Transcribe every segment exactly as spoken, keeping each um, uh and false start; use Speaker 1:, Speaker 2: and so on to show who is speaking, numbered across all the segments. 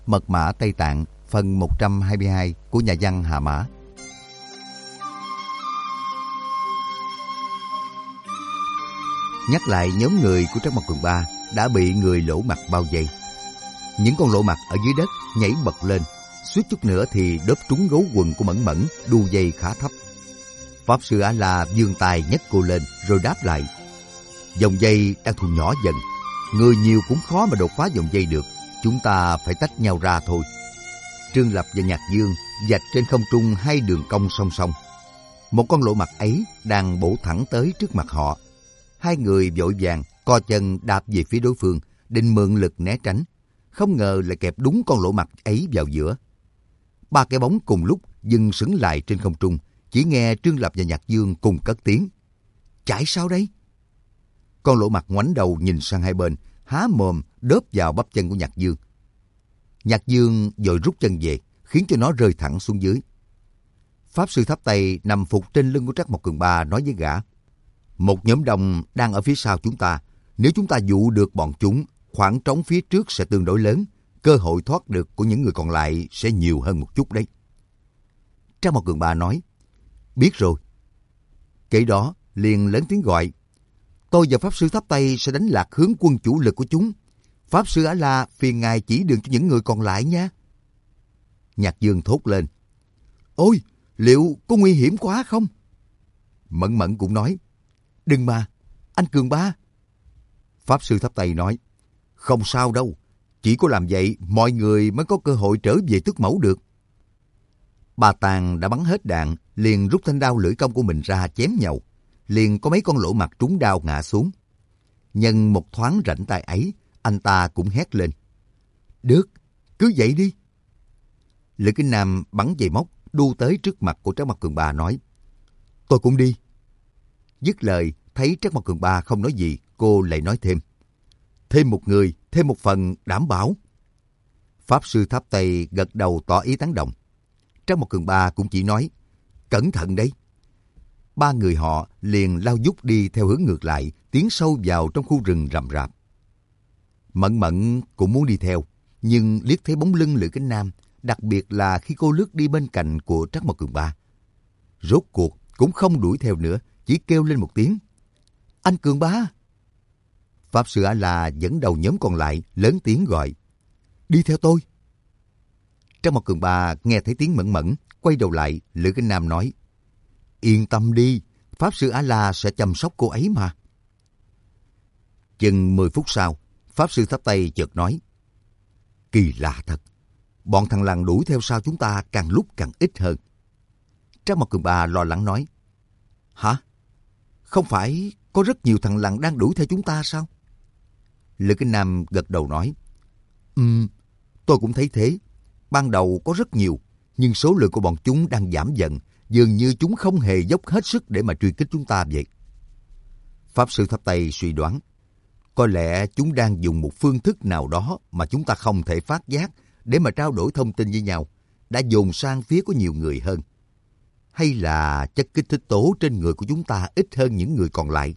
Speaker 1: Mật mã Tây Tạng, phần một trăm hai mươi hai của nhà văn Hà Mã. Nhắc lại nhóm người của Trắc Mộc Cường Ba đã bị người lỗ mặt bao vây. Những con lỗ mặt ở dưới đất nhảy bật lên, suýt chút nữa thì đớp trúng gấu quần của Mẫn Mẫn, đu dây khá thấp. Pháp sư A-la vươn tay nhấc cô lên rồi đáp lại. Vòng dây đang thu nhỏ dần, người nhiều cũng khó mà đột phá vòng dây được, chúng ta phải tách nhau ra thôi. Trương Lập và Nhạc Dương vạch trên không trung hai đường cong song song. Một con lỗ mặt ấy đang bổ thẳng tới trước mặt họ. Hai người vội vàng co chân đạp về phía đối phương, định mượn lực né tránh. Không ngờ lại kẹp đúng con lỗ mặt ấy vào giữa. Ba cái bóng cùng lúc dừng sững lại trên không trung, chỉ nghe Trương Lập và Nhạc Dương cùng cất tiếng. Chạy sao đây? Con lỗ mặt ngoảnh đầu nhìn sang hai bên, há mồm đớp vào bắp chân của Nhạc Dương. Nhạc Dương vội rút chân về, khiến cho nó rơi thẳng xuống dưới. Pháp sư Tháp Tây nằm phục trên lưng của Trắc Mộc Cường Ba nói với gã. Một nhóm đông đang ở phía sau chúng ta. Nếu chúng ta dụ được bọn chúng, khoảng trống phía trước sẽ tương đối lớn. Cơ hội thoát được của những người còn lại sẽ nhiều hơn một chút đấy. Trắc Mộc Cường Ba nói. Biết rồi. Kể đó liền lớn tiếng gọi. Tôi và Pháp sư Tháp Tây sẽ đánh lạc hướng quân chủ lực của chúng. Pháp sư A-la phiền ngài chỉ đường cho những người còn lại nha. Nhạc Dương thốt lên. Ôi, liệu có nguy hiểm quá không? Mẫn Mẫn cũng nói. Đừng mà, anh Cường Ba. Pháp sư Tháp Tây nói. Không sao đâu, chỉ có làm vậy mọi người mới có cơ hội trở về tước mẫu được. Bà Tàng đã bắn hết đạn, liền rút thanh đao lưỡi công của mình ra chém nhau. Liền có mấy con lỗ mặt trúng đao ngã xuống. Nhân một thoáng rảnh tay ấy, anh ta cũng hét lên. Được, cứ vậy đi. Lữ Kinh Nam bắn dây móc, đu tới trước mặt của Trắc Mộc Cường Ba nói. Tôi cũng đi. Dứt lời, thấy Trắc Mộc Cường Ba không nói gì, cô lại nói thêm. Thêm một người, thêm một phần đảm bảo. Pháp sư Tháp Tây gật đầu tỏ ý tán đồng. Trắc Mộc Cường Ba cũng chỉ nói. Cẩn thận đấy. Ba người họ liền lao vút đi theo hướng ngược lại, tiến sâu vào trong khu rừng rậm rạp. Mẫn Mẫn cũng muốn đi theo, nhưng liếc thấy bóng lưng Lữ Kính Nam, đặc biệt là khi cô lướt đi bên cạnh của Trắc Mộc Cường Ba. Rốt cuộc cũng không đuổi theo nữa, chỉ kêu lên một tiếng. Anh Cường Ba! Pháp sư A-la dẫn đầu nhóm còn lại, lớn tiếng gọi. Đi theo tôi! Trắc Mộc Cường Ba nghe thấy tiếng Mẫn Mẫn, quay đầu lại, Lữ Kính Nam nói. Yên tâm đi, Pháp sư A-la sẽ chăm sóc cô ấy mà. Chừng mười phút sau, Pháp sư Tháp Tây chợt nói. Kỳ lạ thật, bọn thằng lằn đuổi theo sau chúng ta càng lúc càng ít hơn. Trắc Mộc Cường Ba lo lắng nói. Hả? Không phải có rất nhiều thằng lằn đang đuổi theo chúng ta sao? Lữ Kính Nam gật đầu nói. Ừm, tôi cũng thấy thế. Ban đầu có rất nhiều, nhưng số lượng của bọn chúng đang giảm dần. Dường như chúng không hề dốc hết sức để mà truy kích chúng ta vậy. Pháp sư Tháp Tây suy đoán. Có lẽ chúng đang dùng một phương thức nào đó mà chúng ta không thể phát giác để mà trao đổi thông tin với nhau, đã dồn sang phía của nhiều người hơn. Hay là chất kích thích tố trên người của chúng ta ít hơn những người còn lại?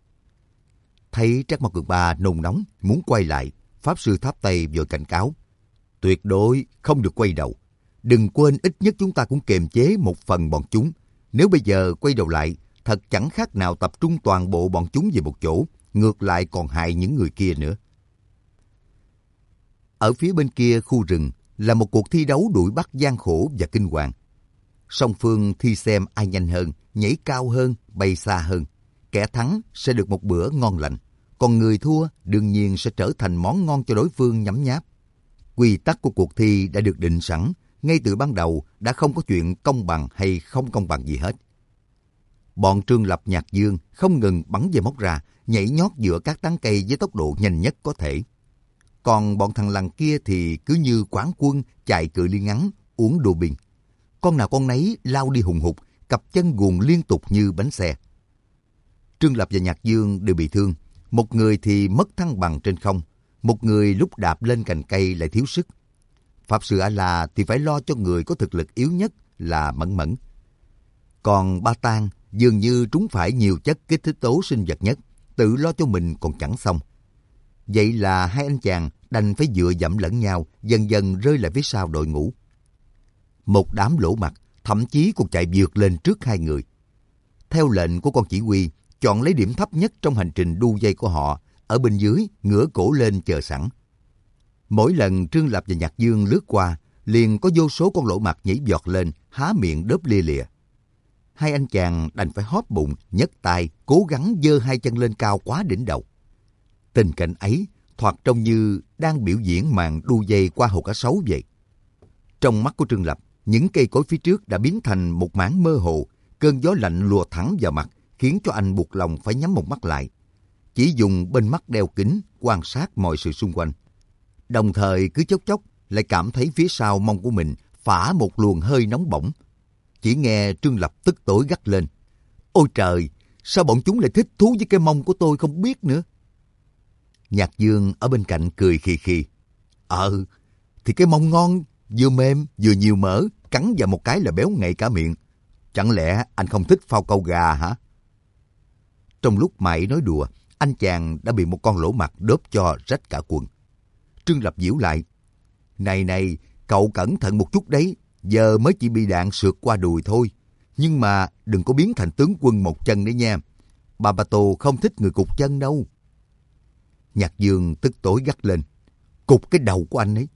Speaker 1: Thấy Trắc Mộc Cường Ba nôn nóng, muốn quay lại, Pháp sư Tháp Tây vội cảnh cáo. Tuyệt đối không được quay đầu. Đừng quên ít nhất chúng ta cũng kiềm chế một phần bọn chúng. Nếu bây giờ quay đầu lại, thật chẳng khác nào tập trung toàn bộ bọn chúng về một chỗ, ngược lại còn hại những người kia nữa. Ở phía bên kia khu rừng là một cuộc thi đấu đuổi bắt gian khổ và kinh hoàng. Song phương thi xem ai nhanh hơn, nhảy cao hơn, bay xa hơn. Kẻ thắng sẽ được một bữa ngon lành, còn người thua đương nhiên sẽ trở thành món ngon cho đối phương nhấm nháp. Quy tắc của cuộc thi đã được định sẵn, ngay từ ban đầu đã không có chuyện công bằng hay không công bằng gì hết. Bọn Trương Lập, Nhạc Dương không ngừng bắn dây móc ra, nhảy nhót giữa các tán cây với tốc độ nhanh nhất có thể. Còn bọn thằng lằn kia thì cứ như quán quân chạy cự ly ngắn, uống đô bình. Con nào con nấy lao đi hùng hục, cặp chân guồn liên tục như bánh xe. Trương Lập và Nhạc Dương đều bị thương, một người thì mất thăng bằng trên không, một người lúc đạp lên cành cây lại thiếu sức. Pháp sư A-la thì phải lo cho người có thực lực yếu nhất là Mẫn Mẫn. Còn Ba Tang dường như trúng phải nhiều chất kích thích tố sinh vật nhất, tự lo cho mình còn chẳng xong. Vậy là hai anh chàng đành phải dựa dẫm lẫn nhau, dần dần rơi lại phía sau đội ngũ. Một đám lỗ mặt thậm chí còn chạy vượt lên trước hai người. Theo lệnh của con chỉ huy, chọn lấy điểm thấp nhất trong hành trình đu dây của họ, ở bên dưới ngửa cổ lên chờ sẵn. Mỗi lần Trương Lập và Nhạc Dương lướt qua, liền có vô số con lỗ mặt nhảy giọt lên, há miệng đớp lia lịa. Hai anh chàng đành phải hóp bụng, nhấc tay, cố gắng giơ hai chân lên cao quá đỉnh đầu. Tình cảnh ấy thoạt trông như đang biểu diễn màn đu dây qua hồ cá sấu vậy. Trong mắt của Trương Lập, những cây cối phía trước đã biến thành một mảng mơ hồ, cơn gió lạnh lùa thẳng vào mặt, khiến cho anh buộc lòng phải nhắm một mắt lại. Chỉ dùng bên mắt đeo kính quan sát mọi sự xung quanh. Đồng thời cứ chốc chốc lại cảm thấy phía sau mông của mình phả một luồng hơi nóng bỏng. Chỉ nghe Trương Lập tức tối gắt lên. Ôi trời, sao bọn chúng lại thích thú với cái mông của tôi không biết nữa. Nhạc Dương ở bên cạnh cười khì khì. Ờ, thì cái mông ngon, vừa mềm vừa nhiều mỡ, cắn vào một cái là béo ngậy cả miệng. Chẳng lẽ anh không thích phao câu gà hả? Trong lúc mãi nói đùa, anh chàng đã bị một con lỗ mặt đớp cho rách cả quần. Trương Lập giễu lại. Này này, cậu cẩn thận một chút đấy, giờ mới chỉ bị đạn sượt qua đùi thôi. Nhưng mà đừng có biến thành tướng quân một chân đấy nha. Bà Bà Tô không thích người cụt chân đâu. Nhạc Dương tức tối gắt lên. Cụt cái đầu của anh ấy.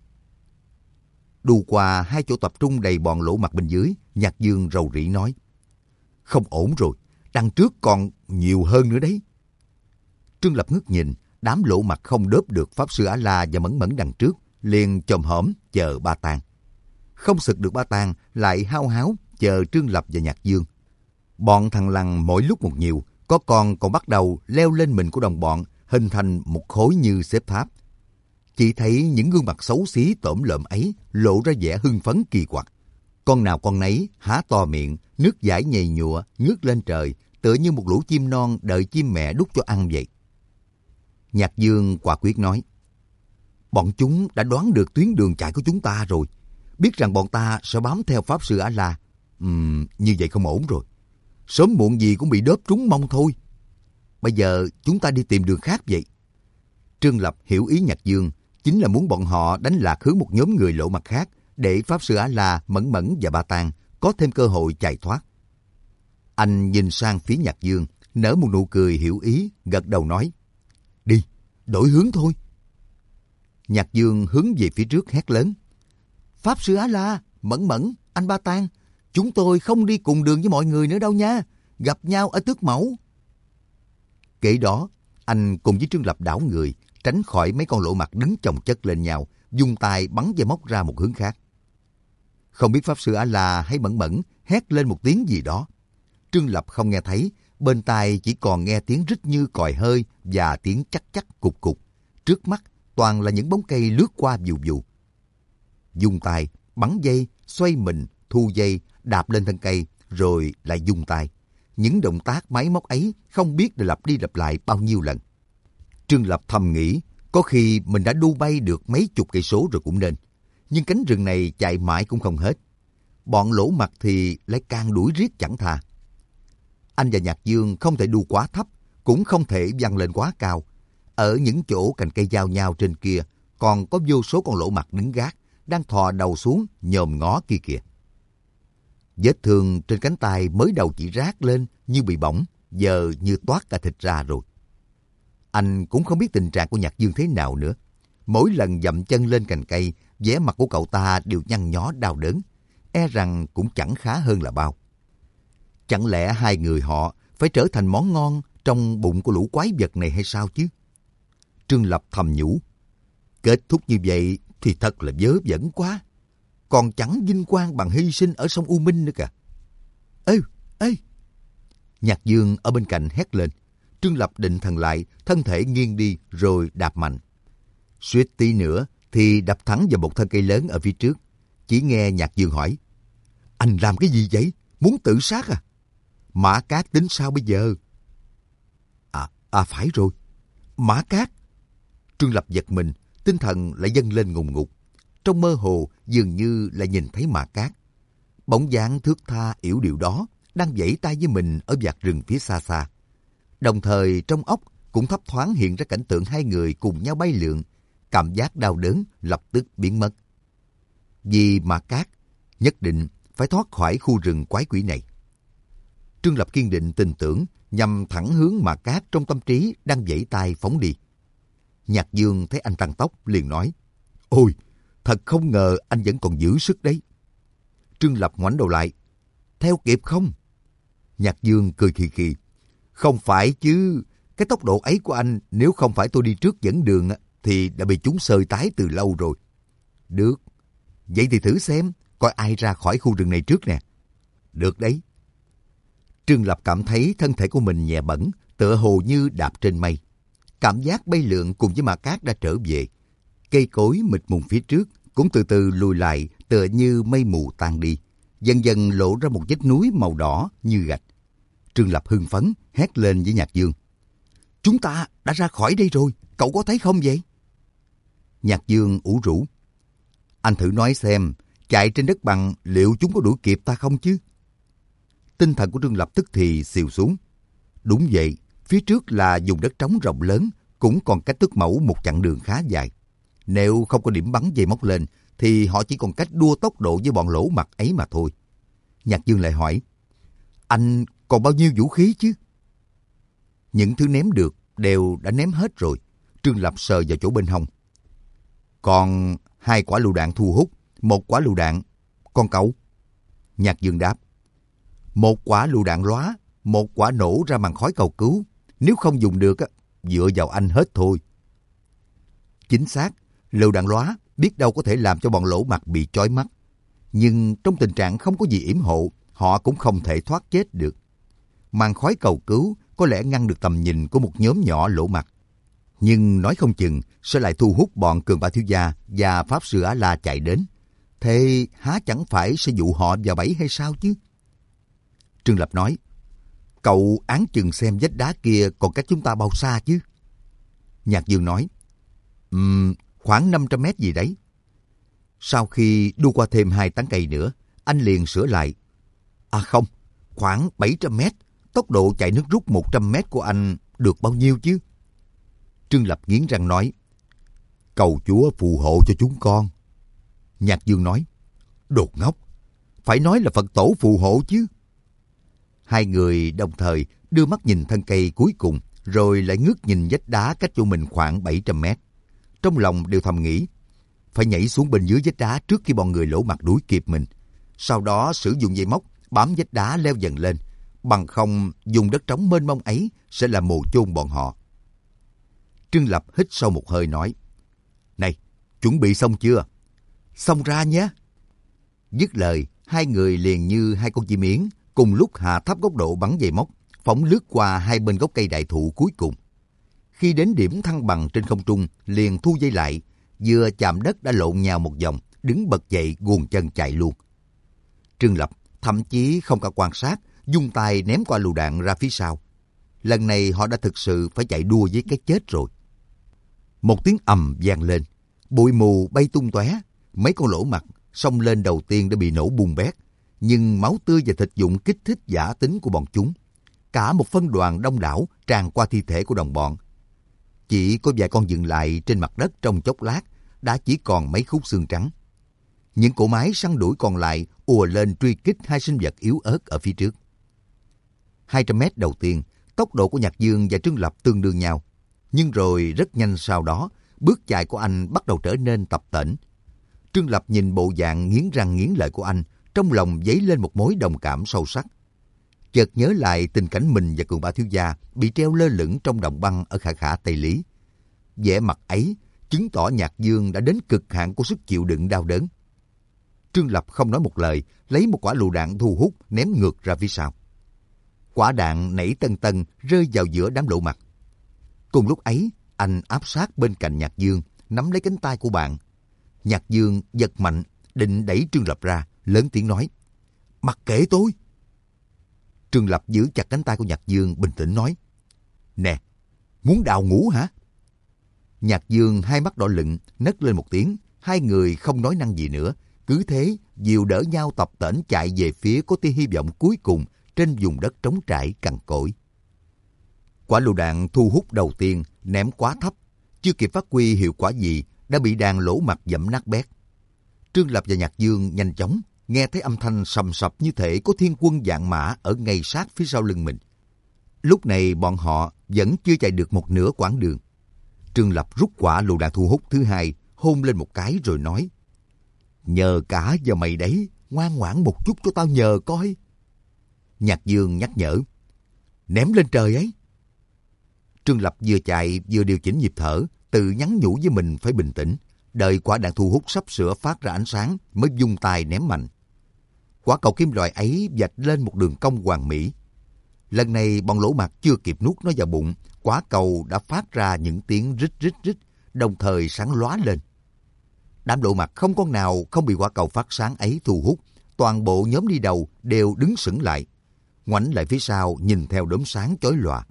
Speaker 1: Đu qua hai chỗ tập trung đầy bọn lỗ mặt bên dưới, Nhạc Dương rầu rĩ nói. Không ổn rồi, đằng trước còn nhiều hơn nữa đấy. Trương Lập ngước nhìn, đám lỗ mặt không đớp được Pháp Sư A-la và Mẫn Mẫn đằng trước, liền chồm hổm chờ Ba Tàng. Không sực được Ba Tàng, lại hao háo chờ Trương Lập và Nhạc Dương. Bọn thằng lằn mỗi lúc một nhiều, có con còn bắt đầu leo lên mình của đồng bọn, hình thành một khối như xếp tháp. Chỉ thấy những gương mặt xấu xí tởm lợm ấy lộ ra vẻ hưng phấn kỳ quặc. Con nào con nấy há to miệng, nước dãi nhầy nhụa, ngước lên trời, tựa như một lũ chim non đợi chim mẹ đút cho ăn vậy. Nhạc Dương quả quyết nói, bọn chúng đã đoán được tuyến đường chạy của chúng ta rồi, biết rằng bọn ta sẽ bám theo Pháp Sư A-la. Uhm, như vậy không ổn rồi, sớm muộn gì cũng bị đớp trúng mông thôi. Bây giờ chúng ta đi tìm đường khác vậy. Trương Lập hiểu ý Nhạc Dương, chính là muốn bọn họ đánh lạc hướng một nhóm người lỗ mặt khác, để Pháp Sư A-la, Mẫn Mẫn và Ba Tàng có thêm cơ hội chạy thoát. Anh nhìn sang phía Nhạc Dương, nở một nụ cười hiểu ý, gật đầu nói, đi, đổi hướng thôi. Nhạc Dương hướng về phía trước hét lớn, Pháp Sư A-la, Mẫn Mẫn, anh Ba Tàng, chúng tôi không đi cùng đường với mọi người nữa đâu nha, gặp nhau ở Tước Mẫu. Kể đó, anh cùng với Trương Lập đảo người, tránh khỏi mấy con lỗ mặt đứng chồng chất lên nhau, dùng tay bắn dây móc ra một hướng khác. Không biết Pháp Sư A-la hay Mẫn Mẫn hét lên một tiếng gì đó. Trương Lập không nghe thấy, bên tai chỉ còn nghe tiếng rít như còi hơi và tiếng chắc chắc cục cục. Trước mắt toàn là những bóng cây lướt qua vù vù. Dùng tay bắn dây, xoay mình, thu dây, đạp lên thân cây, rồi lại dùng tay. Những động tác máy móc ấy không biết đã lặp đi lặp lại bao nhiêu lần. Trương Lập thầm nghĩ, có khi mình đã đu bay được mấy chục cây số rồi cũng nên. Nhưng cánh rừng này chạy mãi cũng không hết. Bọn lỗ mặt thì lại càng đuổi riết chẳng tha. Anh và Nhạc Dương không thể đu quá thấp, cũng không thể văng lên quá cao. Ở những chỗ cành cây giao nhau trên kia, còn có vô số con lỗ mặt đứng gác, đang thò đầu xuống nhòm ngó kia kìa. Vết thương trên cánh tay mới đầu chỉ rát lên như bị bỏng, giờ như toát cả thịt ra rồi. Anh cũng không biết tình trạng của Nhạc Dương thế nào nữa. Mỗi lần dậm chân lên cành cây, vẻ mặt của cậu ta đều nhăn nhó đau đớn, e rằng cũng chẳng khá hơn là bao. Chẳng lẽ hai người họ phải trở thành món ngon trong bụng của lũ quái vật này hay sao chứ? Trương Lập thầm nhủ, kết thúc như vậy thì thật là vớ vẩn quá, còn chẳng vinh quang bằng hy sinh ở sông U Minh nữa cả. Ê, ê! Nhạc Dương ở bên cạnh hét lên. Trương Lập định thần lại, thân thể nghiêng đi rồi đạp mạnh. Suýt tí nữa thì đập thẳng vào một thân cây lớn ở phía trước. Chỉ nghe Nhạc Dương hỏi, anh làm cái gì vậy? Muốn tự sát à? Mã Cát tính sao bây giờ? À, à phải rồi, Mã Cát. Trương Lập giật mình, tinh thần lại dâng lên ngùng ngục. Trong mơ hồ dường như lại nhìn thấy Mã Cát. Bóng dáng thướt tha yểu điệu đó đang vẫy tay với mình ở vạt rừng phía xa xa. Đồng thời trong óc cũng thấp thoáng hiện ra cảnh tượng hai người cùng nhau bay lượn, cảm giác đau đớn lập tức biến mất. Vì Mạc Cát nhất định phải thoát khỏi khu rừng quái quỷ này. Trương Lập kiên định tin tưởng, nhằm thẳng hướng Mạc Cát trong tâm trí đang vẫy tay phóng đi. Nhạc Dương thấy anh tăng tốc liền nói, ôi, thật không ngờ anh vẫn còn giữ sức đấy. Trương Lập ngoảnh đầu lại, theo kịp không? Nhạc Dương cười khì khì, không phải chứ, cái tốc độ ấy của anh nếu không phải tôi đi trước dẫn đường thì đã bị chúng sơi tái từ lâu rồi. Được, vậy thì thử xem, coi ai ra khỏi khu rừng này trước nè. Được đấy. Trương Lập cảm thấy thân thể của mình nhẹ bẫng, tựa hồ như đạp trên mây. Cảm giác bay lượn cùng với Mạc Cát đã trở về. Cây cối mịt mùng phía trước cũng từ từ lùi lại, tựa như mây mù tan đi. Dần dần lộ ra một vách núi màu đỏ như gạch. Trương Lập hưng phấn hét lên với Nhạc Dương, chúng ta đã ra khỏi đây rồi, cậu có thấy không vậy? Nhạc Dương ủ rũ, anh thử nói xem, chạy trên đất bằng liệu chúng có đuổi kịp ta không chứ? Tinh thần của Trương Lập tức thì xìu xuống. Đúng vậy, phía trước là vùng đất trống rộng lớn, cũng còn cách Tước Mẫu một chặng đường khá dài. Nếu không có điểm bắn dây móc lên, thì họ chỉ còn cách đua tốc độ với bọn lỗ mặt ấy mà thôi. Nhạc Dương lại hỏi, anh còn bao nhiêu vũ khí chứ? Những thứ ném được đều đã ném hết rồi. Trương Lập sờ vào chỗ bên hông. Còn hai quả lựu đạn thu hút, một quả lựu đạn. Còn cậu? Nhạc Dương đáp, một quả lựu đạn lóa, một quả nổ ra màn khói cầu cứu. Nếu không dùng được, dựa vào anh hết thôi. Chính xác, lựu đạn lóa biết đâu có thể làm cho bọn lỗ mặt bị chói mắt. Nhưng trong tình trạng không có gì yểm hộ, họ cũng không thể thoát chết được. Màn khói cầu cứu có lẽ ngăn được tầm nhìn của một nhóm nhỏ lỗ mặt. Nhưng nói không chừng sẽ lại thu hút bọn Cường Ba Thiếu Gia và Pháp Sư Á La chạy đến. Thế há chẳng phải sẽ dụ họ vào bẫy hay sao chứ? Trương Lập nói, cậu áng chừng xem vách đá kia còn cách chúng ta bao xa chứ? Nhạc Dương nói, um, khoảng năm trăm mét gì đấy. Sau khi đu qua thêm hai tán cây nữa, anh liền sửa lại. À không, khoảng bảy trăm mét, tốc độ chạy nước rút một trăm mét của anh được bao nhiêu chứ? Trương Lập nghiến răng nói, cầu Chúa phù hộ cho chúng con. Nhạc Dương nói, đồ ngốc, phải nói là Phật tổ phù hộ chứ. Hai người đồng thời đưa mắt nhìn thân cây cuối cùng, rồi lại ngước nhìn vách đá cách chỗ mình khoảng bảy trăm mét. Trong lòng đều thầm nghĩ, phải nhảy xuống bên dưới vách đá trước khi bọn người lỗ mặt đuổi kịp mình. Sau đó sử dụng dây móc bám vách đá leo dần lên, bằng không dùng đất trống mênh mông ấy sẽ là mồ chôn bọn họ. Trương Lập hít sâu một hơi nói, này, chuẩn bị xong chưa? Xong ra nhé. Dứt lời, hai người liền như hai con chim yến, cùng lúc hạ thấp góc độ bắn dây móc, phóng lướt qua hai bên gốc cây đại thụ cuối cùng. Khi đến điểm thăng bằng trên không trung, liền thu dây lại, vừa chạm đất đã lộn nhào một vòng, đứng bật dậy guồng chân chạy luôn. Trương Lập thậm chí không cả quan sát, dung tay ném qua lựu đạn ra phía sau. Lần này họ đã thực sự phải chạy đua với cái chết rồi. Một tiếng ầm vang lên, bụi mù bay tung tóe, mấy con lỗ mặt xông lên đầu tiên đã bị nổ bung bét, nhưng máu tươi và thịt dụng kích thích giả tính của bọn chúng. Cả một phân đoàn đông đảo tràn qua thi thể của đồng bọn. Chỉ có vài con dừng lại trên mặt đất trong chốc lát, đã chỉ còn mấy khúc xương trắng. Những cỗ máy săn đuổi còn lại ùa lên truy kích hai sinh vật yếu ớt ở phía trước. hai trăm mét đầu tiên, tốc độ của Nhạc Dương và Trương Lập tương đương nhau. Nhưng rồi rất nhanh sau đó, bước chạy của anh bắt đầu trở nên tập tễnh. Trương Lập nhìn bộ dạng nghiến răng nghiến lợi của anh, trong lòng dấy lên một mối đồng cảm sâu sắc. Chợt nhớ lại tình cảnh mình và Cường Ba Thiếu Gia bị treo lơ lửng trong đồng băng ở Khả Khả Tây Lý. Vẻ mặt ấy chứng tỏ Nhạc Dương đã đến cực hạn của sức chịu đựng đau đớn. Trương Lập không nói một lời, lấy một quả lựu đạn thu hút ném ngược ra phía sau. Quả đạn nảy tân tân rơi vào giữa đám lỗ mặt. Cùng lúc ấy, anh áp sát bên cạnh Nhạc Dương, nắm lấy cánh tay của bạn. Nhạc Dương giật mạnh, định đẩy Trương Lập ra, lớn tiếng nói, mặc kệ tôi. Trương Lập giữ chặt cánh tay của Nhạc Dương, bình tĩnh nói, nè, muốn đào ngũ hả? Nhạc Dương hai mắt đỏ lựng, nấc lên một tiếng, hai người không nói năng gì nữa, cứ thế dìu đỡ nhau tập tễnh chạy về phía có tia hy vọng cuối cùng trên vùng đất trống trải cằn cỗi. Quả lựu đạn thu hút đầu tiên ném quá thấp, chưa kịp phát huy hiệu quả gì đã bị đàn lỗ mặt dẫm nát bét. Trương Lập và Nhạc Dương nhanh chóng nghe thấy âm thanh sầm sập như thể có thiên quân vạn mã ở ngay sát phía sau lưng mình. Lúc này bọn họ vẫn chưa chạy được một nửa quãng đường. Trương Lập rút quả lựu đạn thu hút thứ hai, hôn lên một cái rồi nói: nhờ cả giờ mày đấy, ngoan ngoãn một chút cho tao nhờ coi. Nhạc Dương nhắc nhở: ném lên trời ấy. Trương Lập vừa chạy vừa điều chỉnh nhịp thở, tự nhắn nhủ với mình phải bình tĩnh, đợi quả đạn thu hút sắp sửa phát ra ánh sáng mới vung tay ném mạnh. Quả cầu kim loại ấy vạch lên một đường cong hoàn mỹ. Lần này bọn lỗ mặt chưa kịp nuốt nó vào bụng, quả cầu đã phát ra những tiếng rít rít rít, đồng thời sáng lóa lên. Đám lỗ mặt không con nào không bị quả cầu phát sáng ấy thu hút, toàn bộ nhóm đi đầu đều đứng sững lại, ngoảnh lại phía sau nhìn theo đốm sáng chói lòa.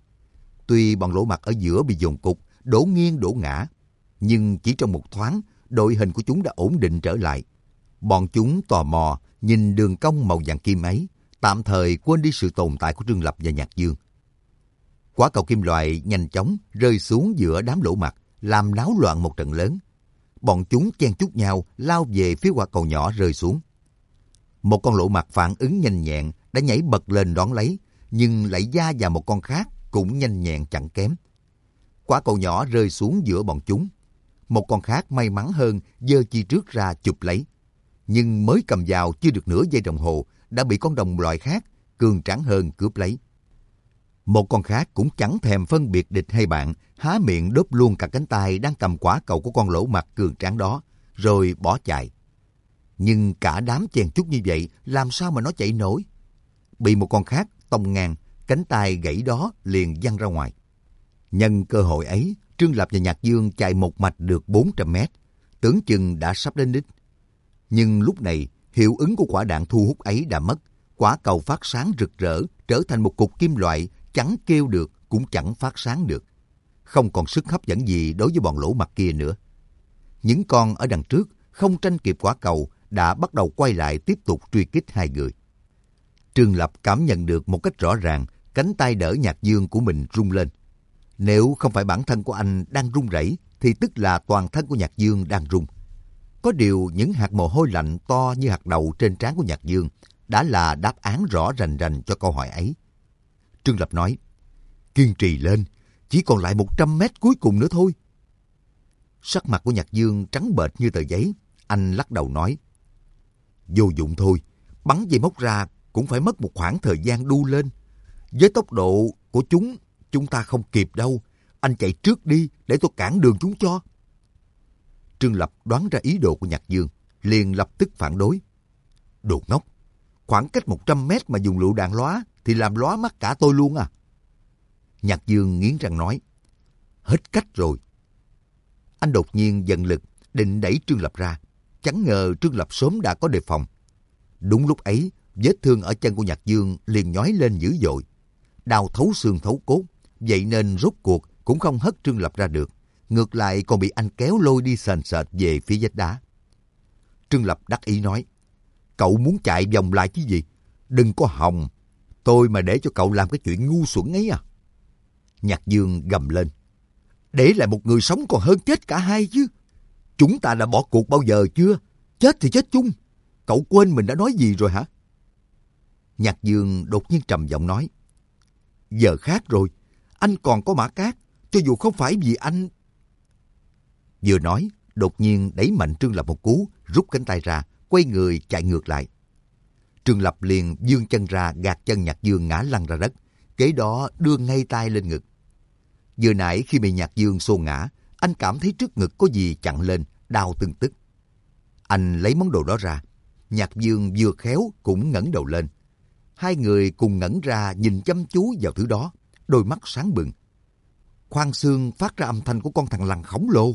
Speaker 1: Tuy bọn lỗ mặt ở giữa bị dồn cục, đổ nghiêng đổ ngã, nhưng chỉ trong một thoáng, đội hình của chúng đã ổn định trở lại. Bọn chúng tò mò nhìn đường cong màu vàng kim ấy, tạm thời quên đi sự tồn tại của Trương Lập và Nhạc Dương. Quả cầu kim loại nhanh chóng rơi xuống giữa đám lỗ mặt, làm náo loạn một trận lớn. Bọn chúng chen chúc nhau lao về phía quả cầu nhỏ rơi xuống. Một con lỗ mặt phản ứng nhanh nhẹn đã nhảy bật lên đón lấy, nhưng lại va vào một con khác cũng nhanh nhẹn chẳng kém. Quả cầu nhỏ rơi xuống giữa bọn chúng. Một con khác may mắn hơn giơ chi trước ra chụp lấy, nhưng mới cầm vào chưa được nửa giây đồng hồ đã bị con đồng loại khác cường tráng hơn cướp lấy. Một con khác cũng chẳng thèm phân biệt địch hay bạn, há miệng đốt luôn cả cánh tay đang cầm quả cầu của con lỗ mặt cường tráng đó, rồi bỏ chạy. Nhưng cả đám chen chúc như vậy, làm sao mà nó chạy nổi? Bị một con khác tông ngang, cánh tay gãy đó liền văng ra ngoài. Nhân cơ hội ấy, Trương Lập và Nhạc Dương chạy một mạch được bốn trăm mét, tưởng chừng đã sắp đến đích. Nhưng lúc này, hiệu ứng của quả đạn thu hút ấy đã mất, quả cầu phát sáng rực rỡ, trở thành một cục kim loại, chẳng kêu được cũng chẳng phát sáng được. Không còn sức hấp dẫn gì đối với bọn lỗ mặt kia nữa. Những con ở đằng trước, không tranh kịp quả cầu, đã bắt đầu quay lại tiếp tục truy kích hai người. Trương Lập cảm nhận được một cách rõ ràng, cánh tay đỡ Nhạc Dương của mình rung lên. Nếu không phải bản thân của anh đang run rẩy, thì tức là toàn thân của Nhạc Dương đang rung. Có điều những hạt mồ hôi lạnh to như hạt đậu trên trán của Nhạc Dương đã là đáp án rõ rành rành cho câu hỏi ấy. Trương Lập nói: kiên trì lên, chỉ còn lại một trăm mét cuối cùng nữa thôi. Sắc mặt của Nhạc Dương trắng bệch như tờ giấy, anh lắc đầu nói: vô dụng thôi, bắn dây móc ra cũng phải mất một khoảng thời gian đu lên. Với tốc độ của chúng, chúng ta không kịp đâu. Anh chạy trước đi để tôi cản đường chúng cho. Trương Lập đoán ra ý đồ của Nhạc Dương, liền lập tức phản đối. Đồ ngốc, khoảng cách một trăm mét mà dùng lựu đạn lóa thì làm lóa mắt cả tôi luôn à. Nhạc Dương nghiến răng nói: hết cách rồi. Anh đột nhiên dần lực, định đẩy Trương Lập ra. Chẳng ngờ Trương Lập sớm đã có đề phòng. Đúng lúc ấy, vết thương ở chân của Nhạc Dương liền nhói lên dữ dội. Đau thấu xương thấu cốt, vậy nên rốt cuộc cũng không hất Trương Lập ra được. Ngược lại còn bị anh kéo lôi đi sền sệt về phía vách đá. Trương Lập đắc ý nói: cậu muốn chạy vòng lại chứ gì? Đừng có hòng. Tôi mà để cho cậu làm cái chuyện ngu xuẩn ấy à? Nhạc Dương gầm lên: để lại một người sống còn hơn chết cả hai chứ. Chúng ta đã bỏ cuộc bao giờ chưa? Chết thì chết chung. Cậu quên mình đã nói gì rồi hả? Nhạc Dương đột nhiên trầm giọng nói: giờ khác rồi. Anh còn có Mã Cát. Cho dù không phải vì anh... Vừa nói, đột nhiên đẩy mạnh Trương Lập một cú, rút cánh tay ra, quay người chạy ngược lại. Trương Lập liền vươn chân ra gạt chân Nhạc Dương ngã lăn ra đất, kế đó đưa ngay tay lên ngực. Vừa nãy khi bị Nhạc Dương xô ngã, anh cảm thấy trước ngực có gì chặn lên, đau từng tức. Anh lấy món đồ đó ra, Nhạc Dương vừa khéo cũng ngẩng đầu lên. Hai người cùng ngẩng ra nhìn chăm chú vào thứ đó, đôi mắt sáng bừng. Khoang xương phát ra âm thanh của con thằn lằn khổng lồ.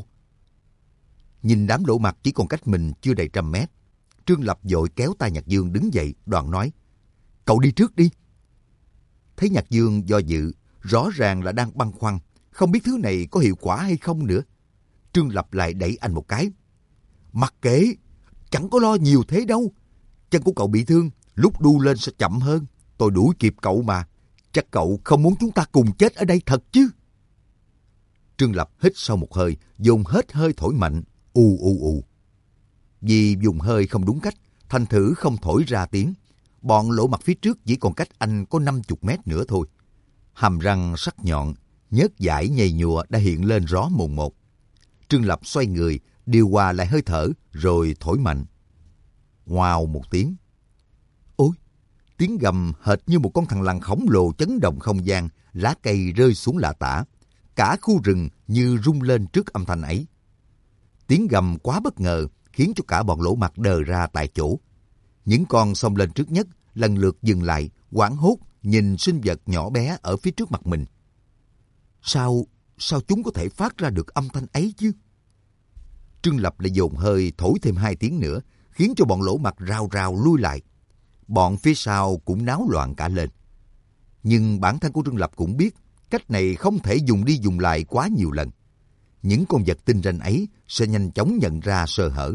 Speaker 1: Nhìn đám lỗ mặt chỉ còn cách mình chưa đầy trăm mét, Trương Lập vội kéo tay Nhạc Dương đứng dậy, đoạn nói: cậu đi trước đi. Thấy Nhạc Dương do dự, rõ ràng là đang băn khoăn, không biết thứ này có hiệu quả hay không nữa. Trương Lập lại đẩy anh một cái: mặc kệ, chẳng có lo nhiều thế đâu. Chân của cậu bị thương, lúc đu lên sẽ chậm hơn. Tôi đuổi kịp cậu mà. Chắc cậu không muốn chúng ta cùng chết ở đây thật chứ? Trương Lập hít sâu một hơi, dùng hết hơi thổi mạnh, ù ù ù. Vì dùng hơi không đúng cách, thành thử không thổi ra tiếng. Bọn lỗ mặt phía trước chỉ còn cách anh có năm mươi mét nữa thôi. Hàm răng sắc nhọn, nhớt dải nhầy nhụa đã hiện lên rõ mồn một. Trương Lập xoay người, điều hòa lại hơi thở, rồi thổi mạnh. Ngoào một tiếng. Ôi! Tiếng gầm hệt như một con thằn lằn khổng lồ chấn động không gian, lá cây rơi xuống lạ tả. Cả khu rừng như rung lên trước âm thanh ấy. Tiếng gầm quá bất ngờ, khiến cho cả bọn lỗ mặt đờ ra tại chỗ. Những con xông lên trước nhất, lần lượt dừng lại, hoảng hốt, nhìn sinh vật nhỏ bé ở phía trước mặt mình. Sao, sao chúng có thể phát ra được âm thanh ấy chứ? Trương Lập lại dồn hơi thổi thêm hai tiếng nữa, khiến cho bọn lỗ mặt rào rào lui lại. Bọn phía sau cũng náo loạn cả lên. Nhưng bản thân của Trương Lập cũng biết, cách này không thể dùng đi dùng lại quá nhiều lần. Những con vật tinh ranh ấy sẽ nhanh chóng nhận ra sơ hở.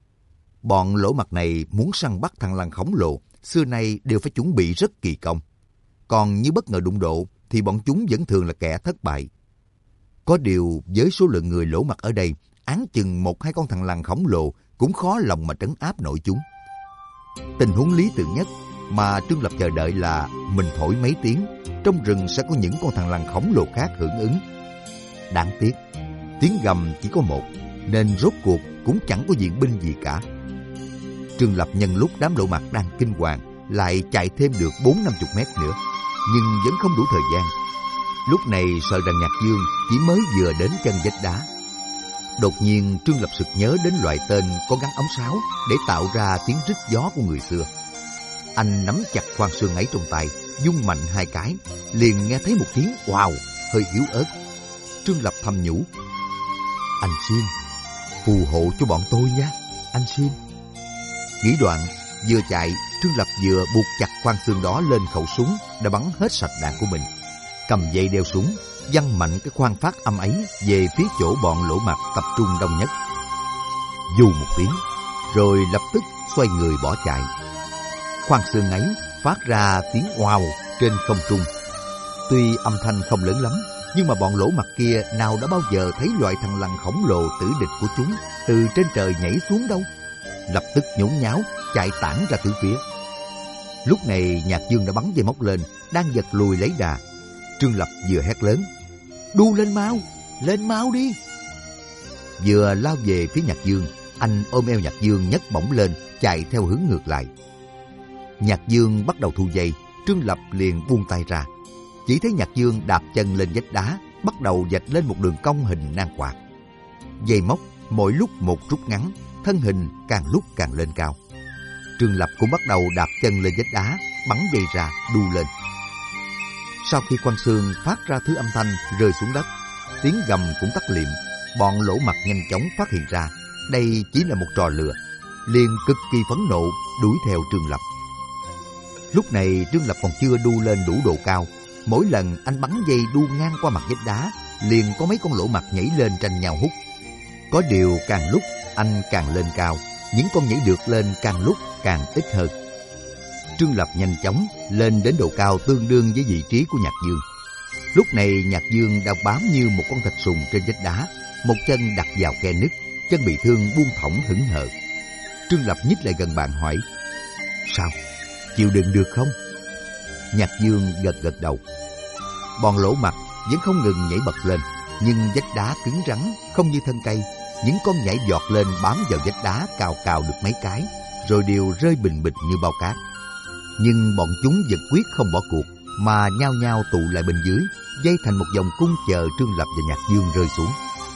Speaker 1: Bọn lỗ mặt này muốn săn bắt thằn lằn khổng lồ, xưa nay đều phải chuẩn bị rất kỳ công. Còn như bất ngờ đụng độ, thì bọn chúng vẫn thường là kẻ thất bại. Có điều với số lượng người lỗ mặt ở đây, áng chừng một hai con thằn lằn khổng lồ cũng khó lòng mà trấn áp nổi chúng. Tình huống lý tưởng nhất mà Trương Lập chờ đợi là mình thổi mấy tiếng, trong rừng sẽ có những con thằn lằn khổng lồ khác hưởng ứng. Đáng tiếc, tiếng gầm chỉ có một, nên rốt cuộc cũng chẳng có viện binh gì cả. Trương Lập nhân lúc đám lỗ mặt đang kinh hoàng, lại chạy thêm được bốn năm chục mét nữa, nhưng vẫn không đủ thời gian. Lúc này sợ rằng Nhạc Dương chỉ mới vừa đến chân vách đá. Đột nhiên Trương Lập sực nhớ đến loại tên có gắn ống sáo để tạo ra tiếng rít gió của người xưa. Anh nắm chặt khoan xương ấy trong tay, vung mạnh hai cái, liền nghe thấy một tiếng wow hơi yếu ớt. Trương Lập thầm nhủ: anh Xiên, phù hộ cho bọn tôi nhé, anh Xiên. Nghĩ đoạn, vừa chạy, Trương Lập vừa buộc chặt khoan xương đó lên khẩu súng đã bắn hết sạch đạn của mình. Cầm dây đeo súng, văng mạnh cái khoan phát âm ấy về phía chỗ bọn lỗ mặt tập trung đông nhất. Dù một tiếng, rồi lập tức xoay người bỏ chạy. Khoan xương ấy phát ra tiếng oào trên không trung. Tuy âm thanh không lớn lắm, nhưng mà bọn lỗ mặt kia nào đã bao giờ thấy loại thằn lằn khổng lồ tử địch của chúng từ trên trời nhảy xuống đâu. Lập tức nhốn nháo chạy tản ra tứ phía. Lúc này Nhạc Dương đã bắn dây móc lên, đang giật lùi lấy đà. Trương Lập vừa hét lớn: đu lên mau, lên mau đi. Vừa lao về phía Nhạc Dương, anh ôm eo Nhạc Dương nhấc bổng lên, chạy theo hướng ngược lại. Nhạc Dương bắt đầu thu dây, Trương Lập liền buông tay ra. Chỉ thấy Nhạc Dương đạp chân lên vách đá, bắt đầu vạch lên một đường cong hình nan quạt. Dây móc mỗi lúc một rút ngắn, thân hình càng lúc càng lên cao. Trương Lập cũng bắt đầu đạp chân lên vách đá, bắn dây ra, đu lên. Sau khi khoan xương phát ra thứ âm thanh rơi xuống đất, tiếng gầm cũng tắt liệm. Bọn lỗ mặt nhanh chóng phát hiện ra đây chỉ là một trò lừa, liền cực kỳ phẫn nộ đuổi theo Trương Lập. Lúc này Trương Lập còn chưa đu lên đủ độ cao. Mỗi lần anh bắn dây đu ngang qua mặt vách đá, liền có mấy con lỗ mặt nhảy lên tranh nhau hút. Có điều càng lúc anh càng lên cao, những con nhảy được lên càng lúc càng ít hơn. Trương Lập nhanh chóng lên đến độ cao tương đương với vị trí của Nhạc Dương. Lúc này Nhạc Dương đang bám như một con thạch sùng trên vách đá, một chân đặt vào khe nứt, chân bị thương buông thõng hững hờ. Trương Lập nhích lại gần bạn hỏi: sao, chịu đựng được không? Nhạc Dương gật gật đầu. Bọn lỗ mặt vẫn không ngừng nhảy bật lên, nhưng vách đá cứng rắn không như thân cây. Những con nhảy giọt lên bám vào vách đá cào cào được mấy cái, rồi đều rơi bình bịch như bao cát. Nhưng bọn chúng vẫn quyết không bỏ cuộc, mà nhao nhao tụ lại bên dưới, dây thành một vòng cung chờ Trương Lập và Nhạc Dương rơi xuống.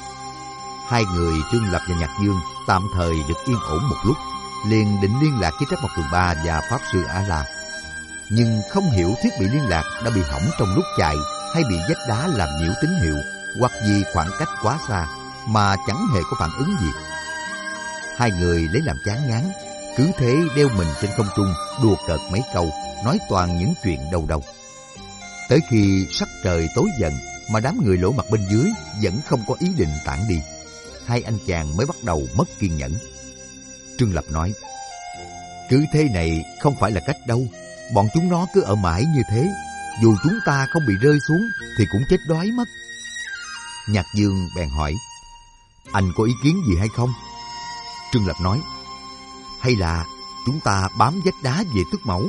Speaker 1: Hai người Trương Lập và Nhạc Dương tạm thời được yên ổn một lúc, liền định liên lạc với Trắc Mộc Cường Ba và Pháp Sư Á La. Nhưng không hiểu thiết bị liên lạc đã bị hỏng trong lúc chạy, hay bị vách đá làm nhiễu tín hiệu, hoặc vì khoảng cách quá xa mà chẳng hề có phản ứng gì. Hai người lấy làm chán ngán, cứ thế đeo mình trên không trung đùa cợt mấy câu, nói toàn những chuyện đâu đâu. Tới khi sắc trời tối dần mà đám người lỗ mặt bên dưới vẫn không có ý định tản đi, hai anh chàng mới bắt đầu mất kiên nhẫn. Trương Lập nói: cứ thế này không phải là cách đâu, bọn chúng nó cứ ở mãi như thế, dù chúng ta không bị rơi xuống thì cũng chết đói mất. Nhạc Dương bèn hỏi, anh có ý kiến gì hay không? Trương Lập nói, hay là chúng ta bám vách đá về Tước Mẫu?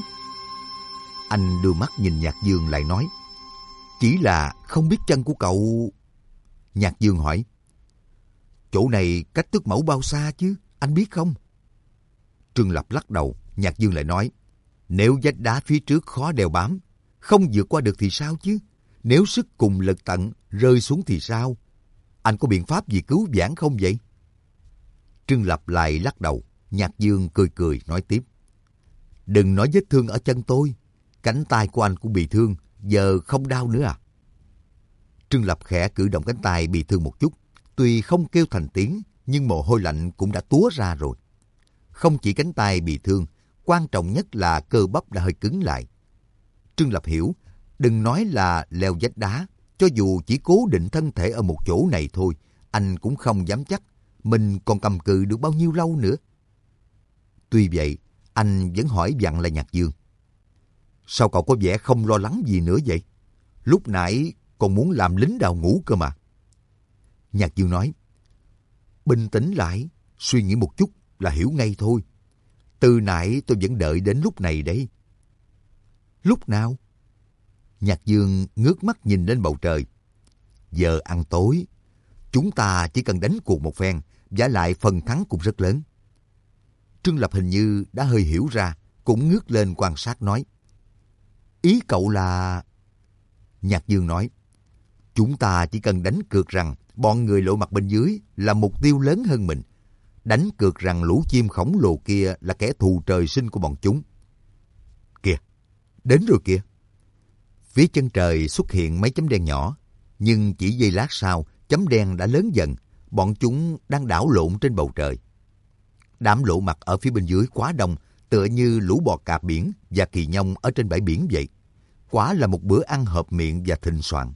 Speaker 1: Anh đưa mắt nhìn Nhạc Dương lại nói, chỉ là không biết chân của cậu. Nhạc Dương hỏi, chỗ này cách Tước Mẫu bao xa chứ, anh biết không? Trương Lập lắc đầu. Nhạc Dương lại nói, nếu vách đá phía trước khó đeo bám, không vượt qua được thì sao chứ? Nếu sức cùng lực tận, rơi xuống thì sao? Anh có biện pháp gì cứu vãn không vậy? Trương Lập lại lắc đầu. Nhạc Dương cười cười nói tiếp, đừng nói vết thương ở chân tôi, cánh tay của anh cũng bị thương, giờ không đau nữa à? Trương Lập khẽ cử động cánh tay bị thương một chút, tuy không kêu thành tiếng, nhưng mồ hôi lạnh cũng đã túa ra rồi. Không chỉ cánh tay bị thương, quan trọng nhất là cơ bắp đã hơi cứng lại. Trương Lập hiểu, đừng nói là leo vách đá, cho dù chỉ cố định thân thể ở một chỗ này thôi, anh cũng không dám chắc mình còn cầm cự được bao nhiêu lâu nữa. Tuy vậy, anh vẫn hỏi vặn lại Nhạc Dương, sao cậu có vẻ không lo lắng gì nữa vậy? Lúc nãy còn muốn làm lính đào ngũ cơ mà. Nhạc Dương nói, bình tĩnh lại, suy nghĩ một chút là hiểu ngay thôi. Từ nãy tôi vẫn đợi đến lúc này đấy. Lúc nào? Nhạc Dương ngước mắt nhìn lên bầu trời. Giờ ăn tối, chúng ta chỉ cần đánh cuộc một phen, vả lại phần thắng cũng rất lớn. Trương Lập hình như đã hơi hiểu ra, cũng ngước lên quan sát nói, ý cậu là... Nhạc Dương nói, chúng ta chỉ cần đánh cược rằng bọn người lộ mặt bên dưới là mục tiêu lớn hơn mình. Đánh cược rằng lũ chim khổng lồ kia là kẻ thù trời sinh của bọn chúng. Kìa, đến rồi kìa. Phía chân trời xuất hiện mấy chấm đen nhỏ, nhưng chỉ giây lát sau, chấm đen đã lớn dần, bọn chúng đang đảo lộn trên bầu trời. Đám lộ mặt ở phía bên dưới quá đông, tựa như lũ bò cạp biển và kỳ nhông ở trên bãi biển vậy. Quả là một bữa ăn hợp miệng và thịnh soạn.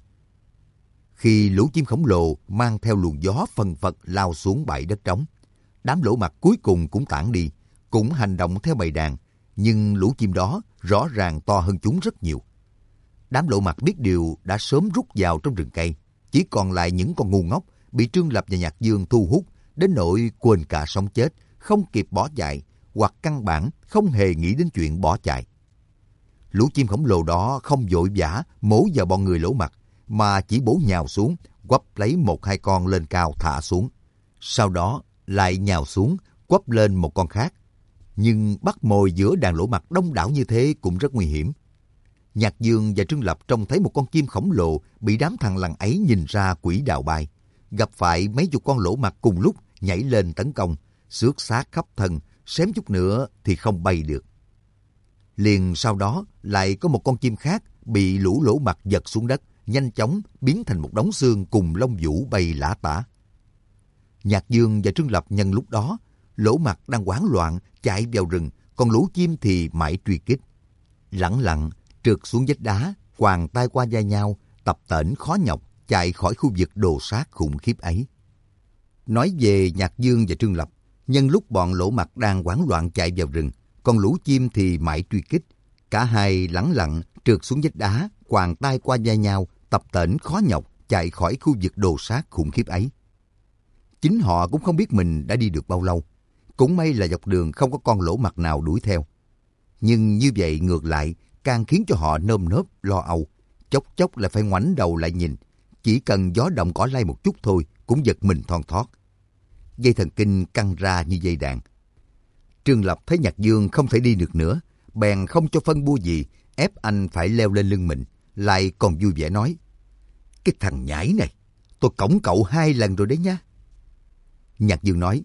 Speaker 1: Khi lũ chim khổng lồ mang theo luồng gió phần phật lao xuống bãi đất trống, đám lỗ mặt cuối cùng cũng tản đi, cũng hành động theo bầy đàn, nhưng lũ chim đó rõ ràng to hơn chúng rất nhiều. Đám lỗ mặt biết điều đã sớm rút vào trong rừng cây, chỉ còn lại những con ngu ngốc bị Trương Lập và Nhạc Dương thu hút đến nỗi quên cả sống chết, không kịp bỏ chạy, hoặc căn bản không hề nghĩ đến chuyện bỏ chạy. Lũ chim khổng lồ đó không vội vã mổ vào bọn người lỗ mặt, mà chỉ bổ nhào xuống, quắp lấy một hai con lên cao thả xuống. Sau đó lại nhào xuống, quắp lên một con khác. Nhưng bắt mồi giữa đàn lỗ mặt đông đảo như thế cũng rất nguy hiểm. Nhạc Dương và Trương Lập trông thấy một con chim khổng lồ bị đám thằn lằn ấy nhìn ra quỹ đạo bay. Gặp phải mấy chục con lỗ mặt cùng lúc nhảy lên tấn công, xước xác khắp thân, xém chút nữa thì không bay được. Liền sau đó lại có một con chim khác bị lũ lỗ mặt giật xuống đất, nhanh chóng biến thành một đống xương cùng lông vũ bay lả tả. Nhạc Dương và Trương Lập nhân lúc đó, lỗ mặt đang hoảng loạn chạy vào rừng, còn lũ chim thì mãi truy kích. Lẳng lặng trượt xuống vách đá, quàng tay qua vai nhau, tập tễnh khó nhọc chạy khỏi khu vực đồ sát khủng khiếp ấy. Nói về Nhạc Dương và Trương Lập, nhân lúc bọn lỗ mặt đang hoảng loạn chạy vào rừng, còn lũ chim thì mãi truy kích. Cả hai lẳng lặng trượt xuống vách đá, quàng tay qua vai nhau, tập tễnh khó nhọc chạy khỏi khu vực đồ sát khủng khiếp ấy. Chính họ cũng không biết mình đã đi được bao lâu. Cũng may là dọc đường không có con lỗ mặt nào đuổi theo. Nhưng như vậy ngược lại càng khiến cho họ nơm nớp lo âu, chốc chốc lại phải ngoảnh đầu lại nhìn. Chỉ cần gió động cỏ lay một chút thôi cũng giật mình thon thót. Dây thần kinh căng ra như dây đàn. Trương Lập thấy Nhạc Dương không thể đi được nữa, bèn không cho phân bua gì, ép anh phải leo lên lưng mình, lại còn vui vẻ nói, cái thằng nhãi này, tôi cõng cậu hai lần rồi đấy nha. Nhạc Dương nói,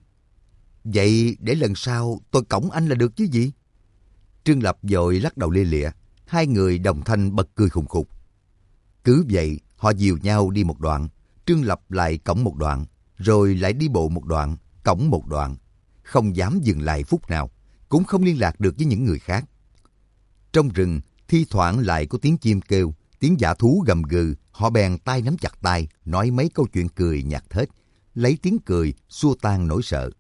Speaker 1: vậy để lần sau tôi cõng anh là được chứ gì? Trương Lập vội lắc đầu lia lịa, hai người đồng thanh bật cười khùng khục. Cứ vậy, họ dìu nhau đi một đoạn, Trương Lập lại cõng một đoạn, rồi lại đi bộ một đoạn, cõng một đoạn, không dám dừng lại phút nào, cũng không liên lạc được với những người khác. Trong rừng, thi thoảng lại có tiếng chim kêu, tiếng dã thú gầm gừ, họ bèn tay nắm chặt tay, nói mấy câu chuyện cười nhạt thết, lấy tiếng cười xua tan nỗi sợ.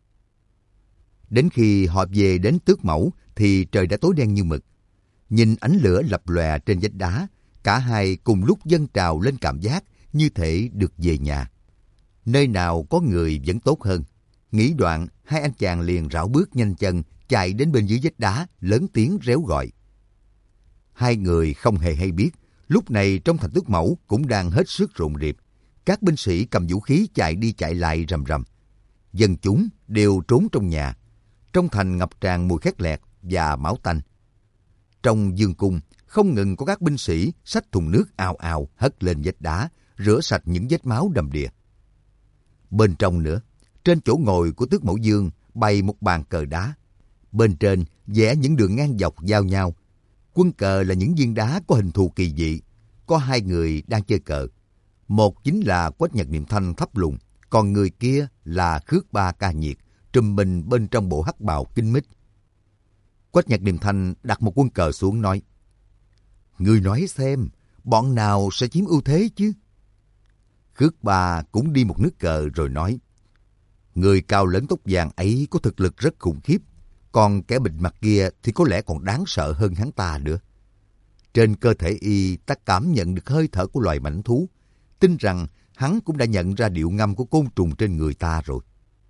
Speaker 1: Đến khi họ về đến Tước Mẫu thì trời đã tối đen như mực. Nhìn ánh lửa lập lòe trên vách đá, cả hai cùng lúc dâng trào lên cảm giác như thể được về nhà. Nơi nào có người vẫn tốt hơn. Nghĩ đoạn, hai anh chàng liền rảo bước nhanh chân, chạy đến bên dưới vách đá, lớn tiếng réo gọi. Hai người không hề hay biết, lúc này trong thành Tước Mẫu cũng đang hết sức rộn rịp. Các binh sĩ cầm vũ khí chạy đi chạy lại rầm rầm. Dân chúng đều trốn trong nhà. Trong thành ngập tràn mùi khét lẹt và máu tanh. Trong vương cung, không ngừng có các binh sĩ xách thùng nước ào ào hất lên vách đá, rửa sạch những vết máu đầm đìa. Bên trong nữa, trên chỗ ngồi của Tước Mẫu Dương bày một bàn cờ đá. Bên trên vẽ những đường ngang dọc giao nhau. Quân cờ là những viên đá có hình thù kỳ dị. Có hai người đang chơi cờ. Một chính là Quách Nhật Niệm Thanh thấp lùn, còn người kia là Khước Ba Ca Nhiệt, trùm mình bên trong bộ hắc bào kín mít. Quách Nhật Niệm Thanh đặt một quân cờ xuống nói: Ngươi nói xem, bọn nào sẽ chiếm ưu thế chứ? Khước Ba cũng đi một nước cờ rồi nói: Người cao lớn tóc vàng ấy có thực lực rất khủng khiếp, còn kẻ bịt mặt kia thì có lẽ còn đáng sợ hơn hắn ta nữa. Trên cơ thể y ta cảm nhận được hơi thở của loài mãnh thú, tin rằng hắn cũng đã nhận ra điệu ngâm của côn trùng trên người ta rồi.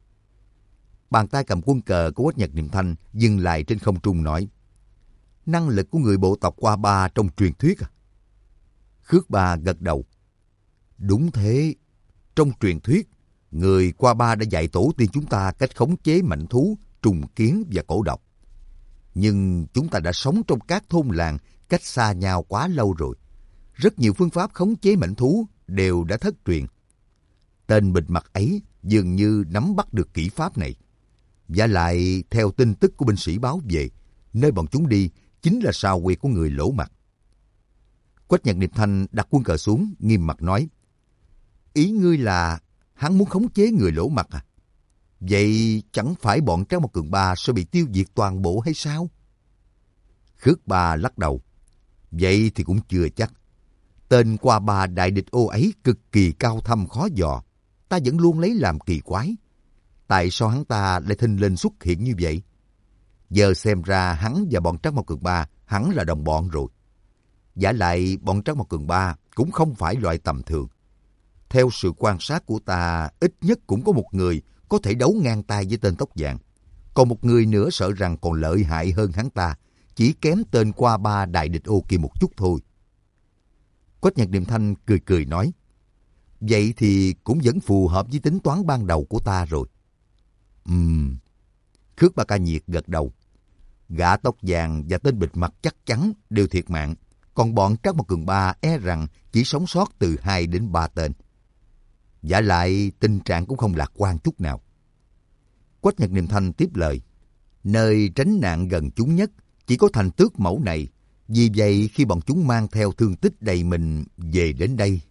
Speaker 1: Bàn tay cầm quân cờ của Quách Nhật Niệm Thanh dừng lại trên không trung nói: Năng lực của người bộ tộc Qua Ba trong truyền thuyết à? Khước Ba gật đầu. Đúng thế, trong truyền thuyết, người Qua Ba đã dạy tổ tiên chúng ta cách khống chế mãnh thú, trùng kiến và cổ độc. Nhưng chúng ta đã sống trong các thôn làng cách xa nhau quá lâu rồi. Rất nhiều phương pháp khống chế mãnh thú đều đã thất truyền. Tên bịt mặt ấy dường như nắm bắt được kỹ pháp này. Và lại, theo tin tức của binh sĩ báo về, nơi bọn chúng đi chính là sao huyệt của người Lỗ Mặt. Quách Nhật Niệm Thanh đặt quân cờ xuống, nghiêm mặt nói: Ý ngươi là hắn muốn khống chế người Lỗ Mặt à? Vậy chẳng phải bọn Trác Mộc Cường Ba sẽ bị tiêu diệt toàn bộ hay sao? Khước Ba lắc đầu. Vậy thì cũng chưa chắc. Tên Qua Ba đại địch ô ấy cực kỳ cao thâm khó dò. Ta vẫn luôn lấy làm kỳ quái. Tại sao hắn ta lại thình lình xuất hiện như vậy? Giờ xem ra hắn và bọn Trác Mộc Cường Ba hẳn là đồng bọn rồi. Vả lại bọn Trác Mộc Cường Ba cũng không phải loại tầm thường. Theo sự quan sát của ta, ít nhất cũng có một người có thể đấu ngang tay với tên tóc vàng. Còn một người nữa sợ rằng còn lợi hại hơn hắn ta, chỉ kém tên Qua Ba đại địch ô kia một chút thôi. Quách Nhật Niệm Thanh cười cười nói: Vậy thì cũng vẫn phù hợp với tính toán ban đầu của ta rồi. Ừm. Khước Ba Ca Nhiệt gật đầu. Gã tóc vàng và tên bịt mặt chắc chắn đều thiệt mạng, còn bọn Trác Mộc Cường Ba e rằng chỉ sống sót từ hai đến ba tên. Vả lại tình trạng cũng không lạc quan chút nào. Quách Nhật Niệm Thanh tiếp lời: Nơi tránh nạn gần chúng nhất chỉ có thành Tước Mẫu này. Vì vậy khi bọn chúng mang theo thương tích đầy mình về đến đây.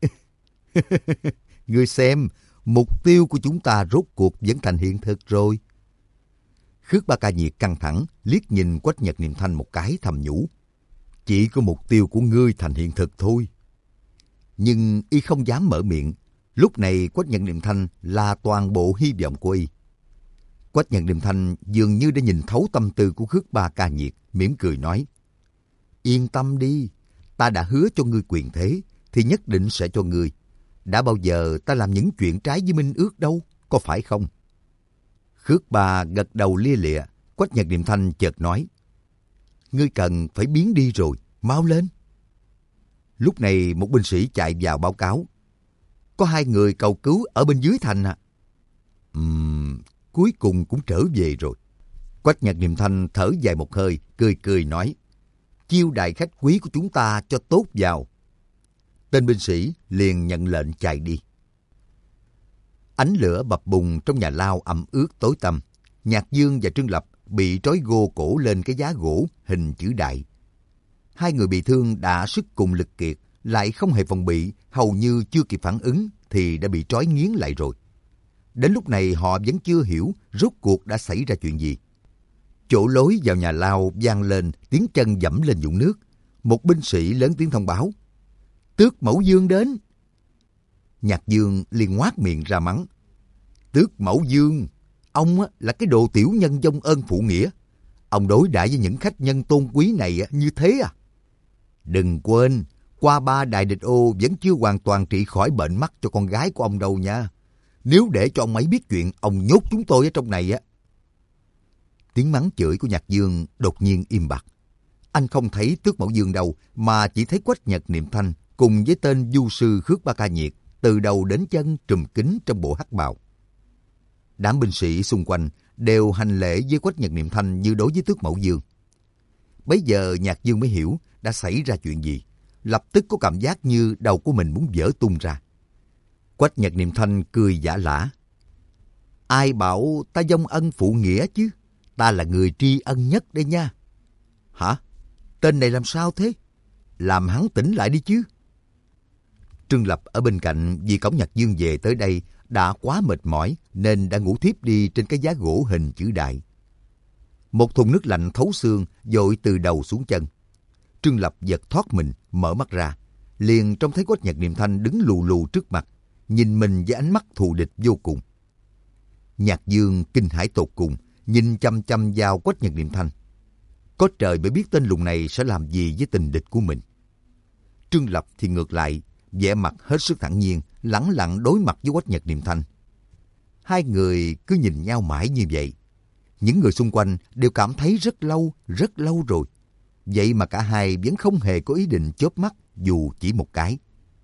Speaker 1: Ngươi xem, mục tiêu của chúng ta rốt cuộc vẫn thành hiện thực rồi. Khước Ba Ca Nhiệt căng thẳng liếc nhìn Quách Nhật Niệm Thanh một cái thầm nhủ: Chỉ có mục tiêu của ngươi thành hiện thực thôi. Nhưng y không dám mở miệng. Lúc này Quách Nhật Niệm Thanh là toàn bộ hy vọng của y. Quách Nhật Niệm Thanh dường như đã nhìn thấu tâm tư của Khước Ba Ca Nhiệt, mỉm cười nói: Yên tâm đi, ta đã hứa cho ngươi quyền thế, thì nhất định sẽ cho ngươi. Đã bao giờ ta làm những chuyện trái với minh ước đâu, có phải không? Khước Ba gật đầu lia lịa. Quách Nhật Niệm Thanh chợt nói: Ngươi cần phải biến đi rồi, mau lên. Lúc này một binh sĩ chạy vào báo cáo: Có hai người cầu cứu ở bên dưới thành à? Ừm, cuối cùng cũng trở về rồi. Quách Nhật Niệm Thanh thở dài một hơi, cười cười nói: Chiêu đãi khách quý của chúng ta cho tốt vào. Tên binh sĩ liền nhận lệnh chạy đi. Ánh lửa bập bùng trong nhà lao ẩm ướt tối tăm. Nhạc Dương và Trương Lập bị trói gô cổ lên cái giá gỗ hình chữ đại. Hai người bị thương đã sức cùng lực kiệt, lại không hề phòng bị, hầu như chưa kịp phản ứng thì đã bị trói nghiến lại rồi. Đến lúc này họ vẫn chưa hiểu rốt cuộc đã xảy ra chuyện gì. Chỗ lối vào nhà lao vang lên tiếng chân dẫm lên vũng nước. Một binh sĩ lớn tiếng thông báo: Tước Mẫu Dương đến. Nhạc Dương liền ngoác miệng ra mắng: Tước Mẫu Dương, ông là cái đồ tiểu nhân vong ơn phụ nghĩa. Ông đối đãi với những khách nhân tôn quý này như thế à? Đừng quên, Qua Ba đại địch ô vẫn chưa hoàn toàn trị khỏi bệnh mắt cho con gái của ông đâu nha. Nếu để cho ông ấy biết chuyện, ông nhốt chúng tôi ở trong này á. Tiếng mắng chửi của Nhạc Dương đột nhiên im bặt. Anh không thấy Tước Mẫu Dương đâu, mà chỉ thấy Quách Nhật Niệm Thanh cùng với tên du sư Khước Ba Ca Nhiệt từ đầu đến chân trùm kín trong bộ hắc bào. Đám binh sĩ xung quanh đều hành lễ với Quách Nhật Niệm Thanh như đối với Tước Mẫu Dương. Bấy giờ Nhạc Dương mới hiểu đã xảy ra chuyện gì, lập tức có cảm giác như đầu của mình muốn vỡ tung ra. Quách Nhật Niệm Thanh cười giả lả. Ai bảo ta vong ân phụ nghĩa chứ, ta là người tri ân nhất đây nha. Hả? Tên này làm sao thế? Làm hắn tỉnh lại đi chứ. Trương Lập ở bên cạnh vì cổng Nhạc Dương về tới đây đã quá mệt mỏi nên đã ngủ thiếp đi trên cái giá gỗ hình chữ đại. Một thùng nước lạnh thấu xương dội từ đầu xuống chân. Trương Lập giật thoát mình, mở mắt ra, liền trông thấy Quách Nhật Niệm Thanh đứng lù lù trước mặt, nhìn mình với ánh mắt thù địch vô cùng. Nhạc Dương kinh hãi tột cùng, nhìn chăm chăm vào Quách Nhật Niệm Thanh. Có trời mới biết tên lùn này sẽ làm gì với tình địch của mình. Trương Lập thì ngược lại, vẻ mặt hết sức thản nhiên, lẳng lặng đối mặt với Quách Nhật Niệm Thanh. Hai người cứ nhìn nhau mãi như vậy. Những người xung quanh đều cảm thấy rất lâu, rất lâu rồi. Vậy mà cả hai vẫn không hề có ý định chớp mắt dù chỉ một cái.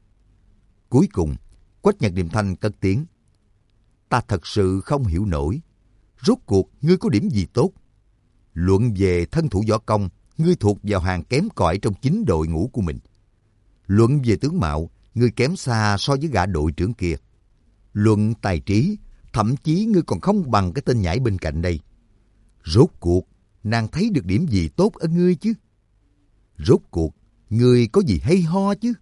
Speaker 1: Cuối cùng, Quách Nhật Niệm Thanh cất tiếng. Ta thật sự không hiểu nổi. Rốt cuộc ngươi có điểm gì tốt? Luận về thân thủ võ công, ngươi thuộc vào hàng kém cỏi trong chính đội ngũ của mình. Luận về tướng mạo, ngươi kém xa so với gã đội trưởng kia. Luận tài trí, thậm chí ngươi còn không bằng cái tên nhãi bên cạnh đây. Rốt cuộc, nàng thấy được điểm gì tốt ở ngươi chứ? Rốt cuộc, ngươi có gì hay ho chứ?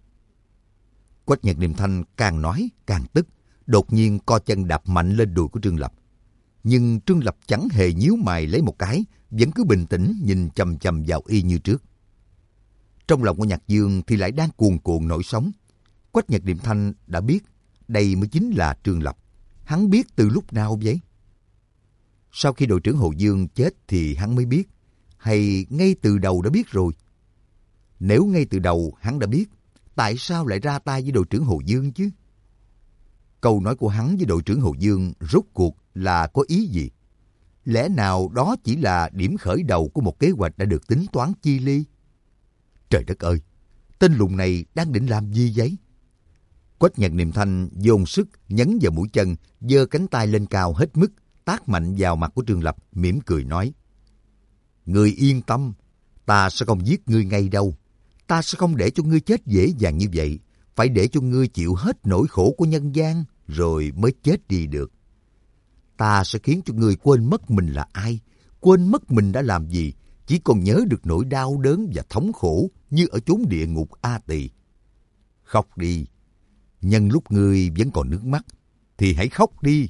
Speaker 1: Quách Nhật Niệm Thanh càng nói càng tức, đột nhiên co chân đạp mạnh lên đùi của Trương Lập. Nhưng Trương Lập chẳng hề nhíu mày lấy một cái, vẫn cứ bình tĩnh nhìn chằm chằm vào y như trước. Trong lòng của Nhạc Dương thì lại đang cuồn cuộn nổi sóng. Quách Nhật Niệm Thanh đã biết đây mới chính là Trương Lập. Hắn biết từ lúc nào vậy? Sau khi đội trưởng Hồ Dương chết thì hắn mới biết, hay ngay từ đầu đã biết rồi? Nếu ngay từ đầu hắn đã biết, tại sao lại ra tay với đội trưởng Hồ Dương chứ? Câu nói của hắn với đội trưởng Hồ Dương rốt cuộc là có ý gì? Lẽ nào đó chỉ là điểm khởi đầu của một kế hoạch đã được tính toán chi ly? Trời đất ơi! Tên lùn này đang định làm gì vậy? Quách Nhật Niệm Thanh dồn sức nhấn vào mũi chân, giơ cánh tay lên cao hết mức, tát mạnh vào mặt của Trương Lập, mỉm cười nói. Ngươi yên tâm, ta sẽ không giết ngươi ngay đâu. Ta sẽ không để cho ngươi chết dễ dàng như vậy. Phải để cho ngươi chịu hết nỗi khổ của nhân gian, rồi mới chết đi được. Ta sẽ khiến cho ngươi quên mất mình là ai, quên mất mình đã làm gì, chỉ còn nhớ được nỗi đau đớn và thống khổ như ở chốn địa ngục A Tỳ. Khóc đi. Nhân lúc ngươi vẫn còn nước mắt, thì hãy khóc đi.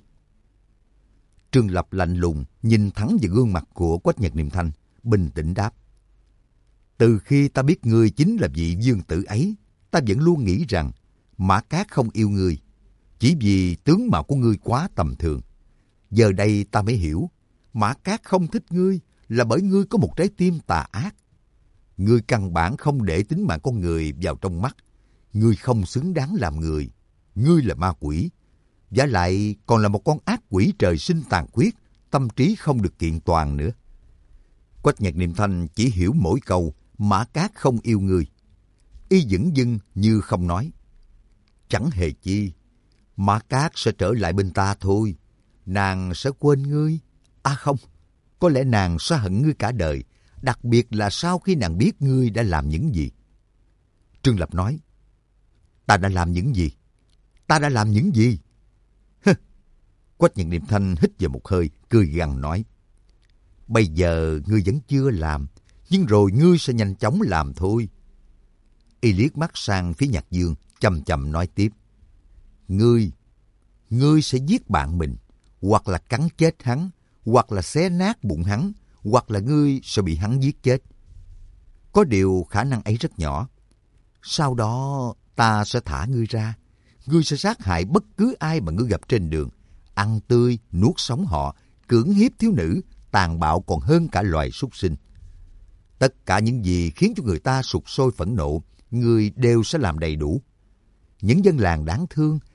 Speaker 1: Trương Lập lạnh lùng nhìn thẳng vào gương mặt của Quách Nhật Niệm Thanh, bình tĩnh đáp. Từ khi ta biết ngươi chính là vị vương tử ấy, ta vẫn luôn nghĩ rằng Mã Cát không yêu ngươi, chỉ vì tướng mạo của ngươi quá tầm thường. Giờ đây ta mới hiểu, Mã Cát không thích ngươi là bởi ngươi có một trái tim tà ác. Ngươi căn bản không để tính mạng con người vào trong mắt. Ngươi không xứng đáng làm người. Ngươi là ma quỷ. Vả lại còn là một con ác quỷ trời sinh tàn khuyết, tâm trí không được kiện toàn nữa. Quách Nhật Niệm Thanh chỉ hiểu mỗi câu Mã Cát không yêu ngươi. Y dửng dưng như không nói. Chẳng hề chi. Mã Cát sẽ trở lại bên ta thôi. Nàng sẽ quên ngươi. À không, có lẽ nàng sẽ hận ngươi cả đời, đặc biệt là sau khi nàng biết ngươi đã làm những gì. Trương Lập nói. Ta đã làm những gì? Ta đã làm những gì? Hừ. Quách Nhật Niệm Thanh hít vào một hơi, cười gằn nói. Bây giờ ngươi vẫn chưa làm, nhưng rồi ngươi sẽ nhanh chóng làm thôi. Y liếc mắt sang phía Nhạc Dương, chậm chậm nói tiếp. Ngươi, ngươi sẽ giết bạn mình, hoặc là cắn chết hắn, hoặc là xé nát bụng hắn, hoặc là ngươi sẽ bị hắn giết chết. Có điều khả năng ấy rất nhỏ. Sau đó ta sẽ thả ngươi ra. Ngươi sẽ sát hại bất cứ ai mà ngươi gặp trên đường, ăn tươi, nuốt sống họ, cưỡng hiếp thiếu nữ, tàn bạo còn hơn cả loài súc sinh. Tất cả những gì khiến cho người ta sục sôi phẫn nộ, ngươi đều sẽ làm đầy đủ. Những dân làng đáng thương,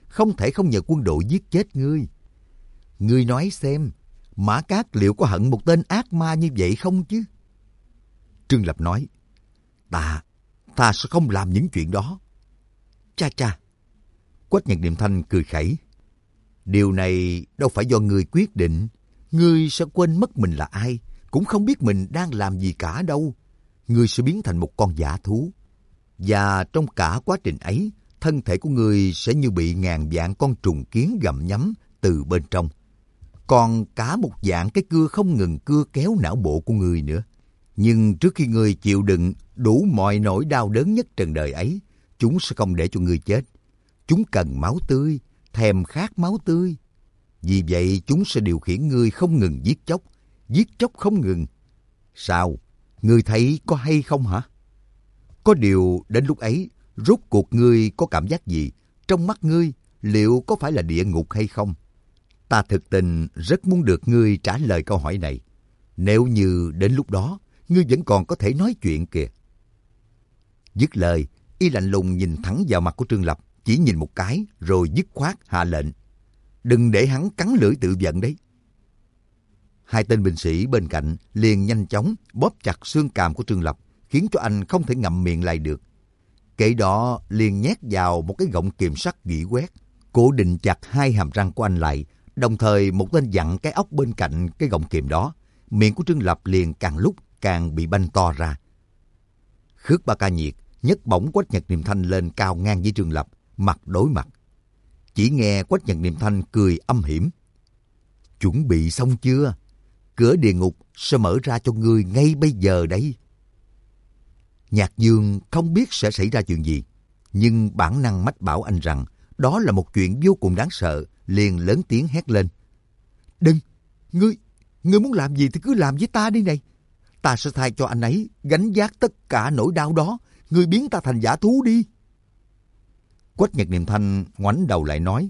Speaker 1: không thể không nhờ quân đội giết chết ngươi. Ngươi nói xem, Mã Cát liệu có hận một tên ác ma như vậy không chứ? Trương Lập nói, ta, ta sẽ không làm những chuyện đó. Cha cha. Quách Nhật Niệm Thanh cười khẩy. Điều này đâu phải do ngươi quyết định. Ngươi sẽ quên mất mình là ai, cũng không biết mình đang làm gì cả đâu. Ngươi sẽ biến thành một con dã thú. Và trong cả quá trình ấy, thân thể của ngươi sẽ như bị ngàn vạn con trùng kiến gặm nhấm từ bên trong. Còn cả một dạng cái cưa không ngừng cưa kéo não bộ của ngươi nữa. Nhưng trước khi ngươi chịu đựng đủ mọi nỗi đau đớn nhất trần đời ấy, chúng sẽ không để cho ngươi chết. Chúng cần máu tươi, thèm khát máu tươi. Vì vậy chúng sẽ điều khiển ngươi không ngừng giết chóc, giết chóc không ngừng. Sao? Ngươi thấy có hay không hả? Có điều đến lúc ấy, rốt cuộc ngươi có cảm giác gì? Trong mắt ngươi, liệu có phải là địa ngục hay không? Ta thực tình rất muốn được ngươi trả lời câu hỏi này. Nếu như đến lúc đó, ngươi vẫn còn có thể nói chuyện kìa. Dứt lời, y lạnh lùng nhìn thẳng vào mặt của Trương Lập, chỉ nhìn một cái rồi dứt khoát hạ lệnh. Đừng để hắn cắn lưỡi tự vận đấy. Hai tên binh sĩ bên cạnh liền nhanh chóng bóp chặt xương càm của Trương Lập, khiến cho anh không thể ngậm miệng lại được. Kể đó liền nhét vào một cái gọng kìm sắt gỉ quét, cố định chặt hai hàm răng của anh lại, đồng thời một tên dặn cái ốc bên cạnh cái gọng kìm đó. Miệng của Trương Lập liền càng lúc càng bị banh to ra. Khước Ba Ca Nhiệt nhấc bổng Quách Nhật Niệm Thanh lên cao ngang với Trương Lập, mặt đối mặt. Chỉ nghe Quách Nhật Niệm Thanh cười âm hiểm. Chuẩn bị xong chưa? Cửa địa ngục sẽ mở ra cho ngươi ngay bây giờ đấy. Nhạc Dương không biết sẽ xảy ra chuyện gì, nhưng bản năng mách bảo anh rằng đó là một chuyện vô cùng đáng sợ, liền lớn tiếng hét lên. Đừng! Ngươi! Ngươi muốn làm gì thì cứ làm với ta đi này. Ta sẽ thay cho anh ấy gánh vác tất cả nỗi đau đó. Ngươi biến ta thành dã thú đi. Quách Nhật Niệm Thanh ngoảnh đầu lại nói.